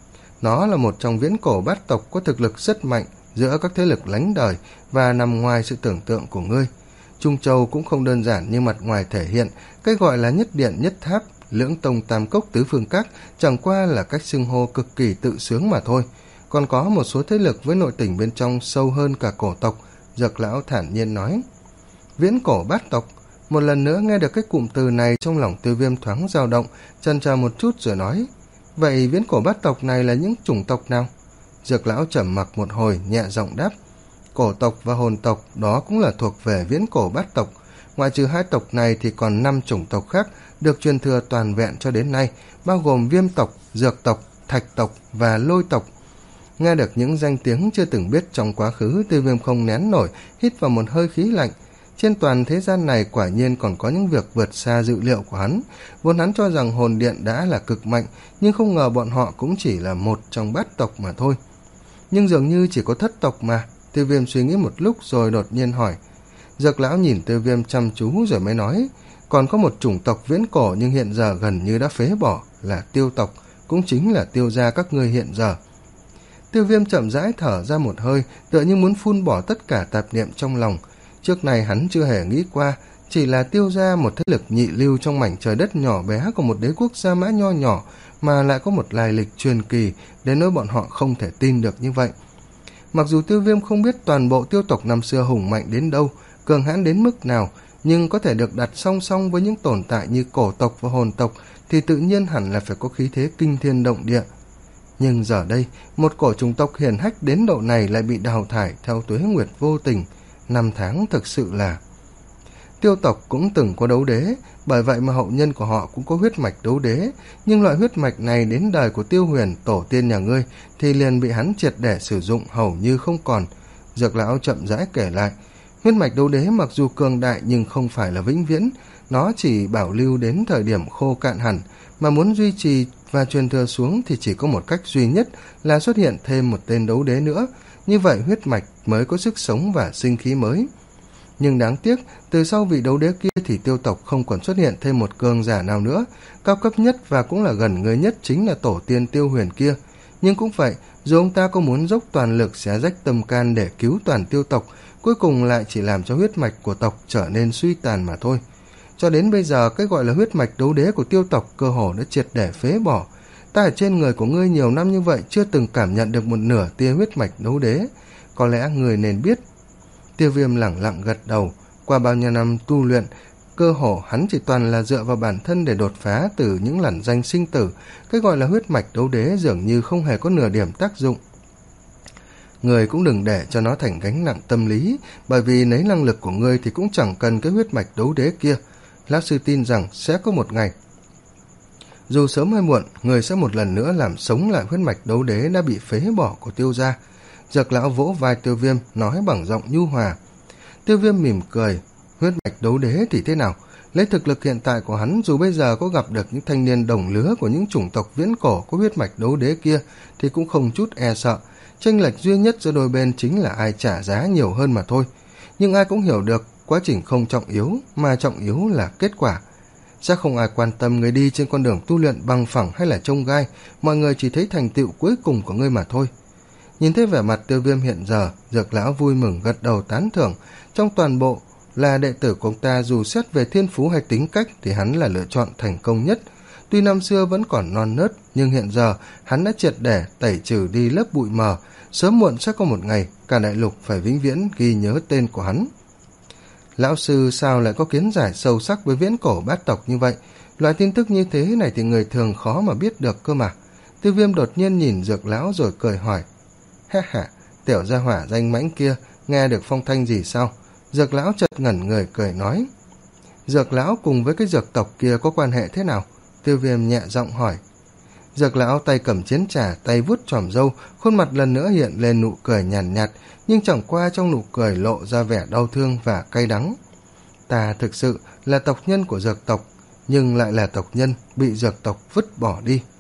Speaker 1: Nó là một trong viễn cổ bát tộc có thực lực rất mạnh giữa các thế lực lánh đời và nằm ngoài sự tưởng tượng của ngươi. Trung Châu cũng không đơn giản như mặt ngoài thể hiện, cái gọi là nhất điện nhất tháp, lưỡng tông tam cốc tứ phương các chẳng qua là cách xưng hô cực kỳ tự sướng mà thôi. Còn có một số thế lực với nội tình bên trong sâu hơn cả cổ tộc. Dược lão thản nhiên nói. Viễn cổ bát tộc? Một lần nữa nghe được cái cụm từ này, trong lòng Tiêu Viêm thoáng dao động, chần chờ một chút rồi nói. Vậy viễn cổ bát tộc này là những chủng tộc nào? Dược lão trầm mặc một hồi, nhẹ giọng đáp. Cổ tộc và hồn tộc đó cũng là thuộc về viễn cổ bát tộc. Ngoại trừ hai tộc này thì còn năm chủng tộc khác được truyền thừa toàn vẹn cho đến nay, bao gồm Viêm tộc, Dược tộc, Thạch tộc và Lôi tộc. Nghe được những danh tiếng chưa từng biết trong quá khứ, Tiêu Viêm không nén nổi, hít vào một hơi khí lạnh. Trên toàn thế gian này quả nhiên còn có những việc vượt xa dự liệu của hắn. Vốn hắn cho rằng hồn điện đã là cực mạnh, nhưng không ngờ bọn họ cũng chỉ là một trong bát tộc mà thôi. Nhưng dường như chỉ có thất tộc mà. Tiêu Viêm suy nghĩ một lúc rồi đột nhiên hỏi. Dược lão nhìn Tiêu Viêm chăm chú rồi mới nói. Còn có một chủng tộc viễn cổ nhưng hiện giờ gần như đã phế bỏ, là Tiêu tộc, cũng chính là Tiêu gia các ngươi hiện giờ. Tiêu Viêm chậm rãi thở ra một hơi, tựa như muốn phun bỏ tất cả tạp niệm trong lòng. Trước này hắn chưa hề nghĩ qua, chỉ là Tiêu gia một thế lực nhị lưu trong mảnh trời đất nhỏ bé của một đế quốc Gia Mã nho nhỏ, mà lại có một lai lịch truyền kỳ đến nỗi bọn họ không thể tin được như vậy. Mặc dù Tiêu Viêm không biết toàn bộ Tiêu tộc năm xưa hùng mạnh đến đâu, cường hãn đến mức nào, nhưng có thể được đặt song song với những tồn tại như cổ tộc và hồn tộc thì tự nhiên hẳn là phải có khí thế kinh thiên động địa. Nhưng giờ đây, một cổ chủng tộc hiển hách đến độ này lại bị đào thải theo tuế nguyệt vô tình. Năm tháng thực sự là... Tiêu tộc cũng từng có đấu đế, bởi vậy mà hậu nhân của họ cũng có huyết mạch đấu đế, nhưng loại huyết mạch này đến đời của Tiêu Huyền, tổ tiên nhà ngươi, thì liền bị hắn triệt để sử dụng hầu như không còn. Dược lão chậm rãi kể lại, huyết mạch đấu đế mặc dù cường đại nhưng không phải là vĩnh viễn, nó chỉ bảo lưu đến thời điểm khô cạn hẳn, mà muốn duy trì và truyền thừa xuống thì chỉ có một cách duy nhất là xuất hiện thêm một tên đấu đế nữa, như vậy huyết mạch mới có sức sống và sinh khí mới. Nhưng đáng tiếc, từ sau vị đấu đế kia thì Tiêu tộc không còn xuất hiện thêm một cường giả nào nữa, cao cấp nhất và cũng là gần người nhất chính là tổ tiên Tiêu Huyền kia. Nhưng cũng vậy, dù ông ta có muốn dốc toàn lực xé rách tâm can để cứu toàn Tiêu tộc, cuối cùng lại chỉ làm cho huyết mạch của tộc trở nên suy tàn mà thôi. Cho đến bây giờ, cái gọi là huyết mạch đấu đế của Tiêu tộc cơ hồ đã triệt để phế bỏ. Ta ở trên người của ngươi nhiều năm như vậy chưa từng cảm nhận được một nửa tia huyết mạch đấu đế. Có lẽ người nên biết. Tiêu Viêm lẳng lặng gật đầu. Qua bao nhiêu năm tu luyện, cơ hồ hắn chỉ toàn là dựa vào bản thân để đột phá từ những lằn danh sinh tử. Cái gọi là huyết mạch đấu đế dường như không hề có nửa điểm tác dụng. Người cũng đừng để cho nó thành gánh nặng tâm lý, bởi vì lấy năng lực của ngươi thì cũng chẳng cần cái huyết mạch đấu đế kia. Lão sư tin rằng sẽ có một ngày, dù sớm hay muộn, người sẽ một lần nữa làm sống lại huyết mạch đấu đế đã bị phế bỏ của Tiêu gia. Dược lão vỗ vai Tiêu Viêm, nói bằng giọng nhu hòa. Tiêu Viêm mỉm cười. Huyết mạch đấu đế thì thế nào? Lấy thực lực hiện tại của hắn, dù bây giờ có gặp được những thanh niên đồng lứa của những chủng tộc viễn cổ có huyết mạch đấu đế kia, thì cũng không chút e sợ. Chênh lệch duy nhất giữa đôi bên chính là ai trả giá nhiều hơn mà thôi. Nhưng ai cũng hiểu được, quá trình không trọng yếu, mà trọng yếu là kết quả. Sẽ không ai quan tâm người đi trên con đường tu luyện bằng phẳng hay là chông gai, mọi người chỉ thấy thành tựu cuối cùng của ngươi mà thôi. Nhìn thấy vẻ mặt Tiêu Viêm hiện giờ, Dược lão vui mừng gật đầu tán thưởng. Trong toàn bộ là đệ tử của ông ta, dù xét về thiên phú hay tính cách thì hắn là lựa chọn thành công nhất. Tuy năm xưa vẫn còn non nớt, nhưng hiện giờ hắn đã triệt để tẩy trừ đi lớp bụi mờ. Sớm muộn sẽ có một ngày cả đại lục phải vĩnh viễn ghi nhớ tên của hắn. Lão sư sao lại có kiến giải sâu sắc với viễn cổ bát tộc như vậy? Loại tin tức như thế này thì người thường khó mà biết được cơ mà. Tiêu Viêm đột nhiên nhìn Dược lão rồi cười hỏi. Ha ha, tiểu gia hỏa danh mãnh kia nghe được phong thanh gì sao? Dược lão chợt ngẩn người cười nói. Dược lão cùng với cái dược tộc kia có quan hệ thế nào? Tiêu Viêm nhẹ giọng hỏi. Dược lão tay cầm chiến trà, tay vuốt chòm râu, khuôn mặt lần nữa hiện lên nụ cười nhàn nhạt, nhạt, nhưng chẳng qua trong nụ cười lộ ra vẻ đau thương và cay đắng. Ta thực sự là tộc nhân của dược tộc, nhưng lại là tộc nhân bị dược tộc vứt bỏ đi.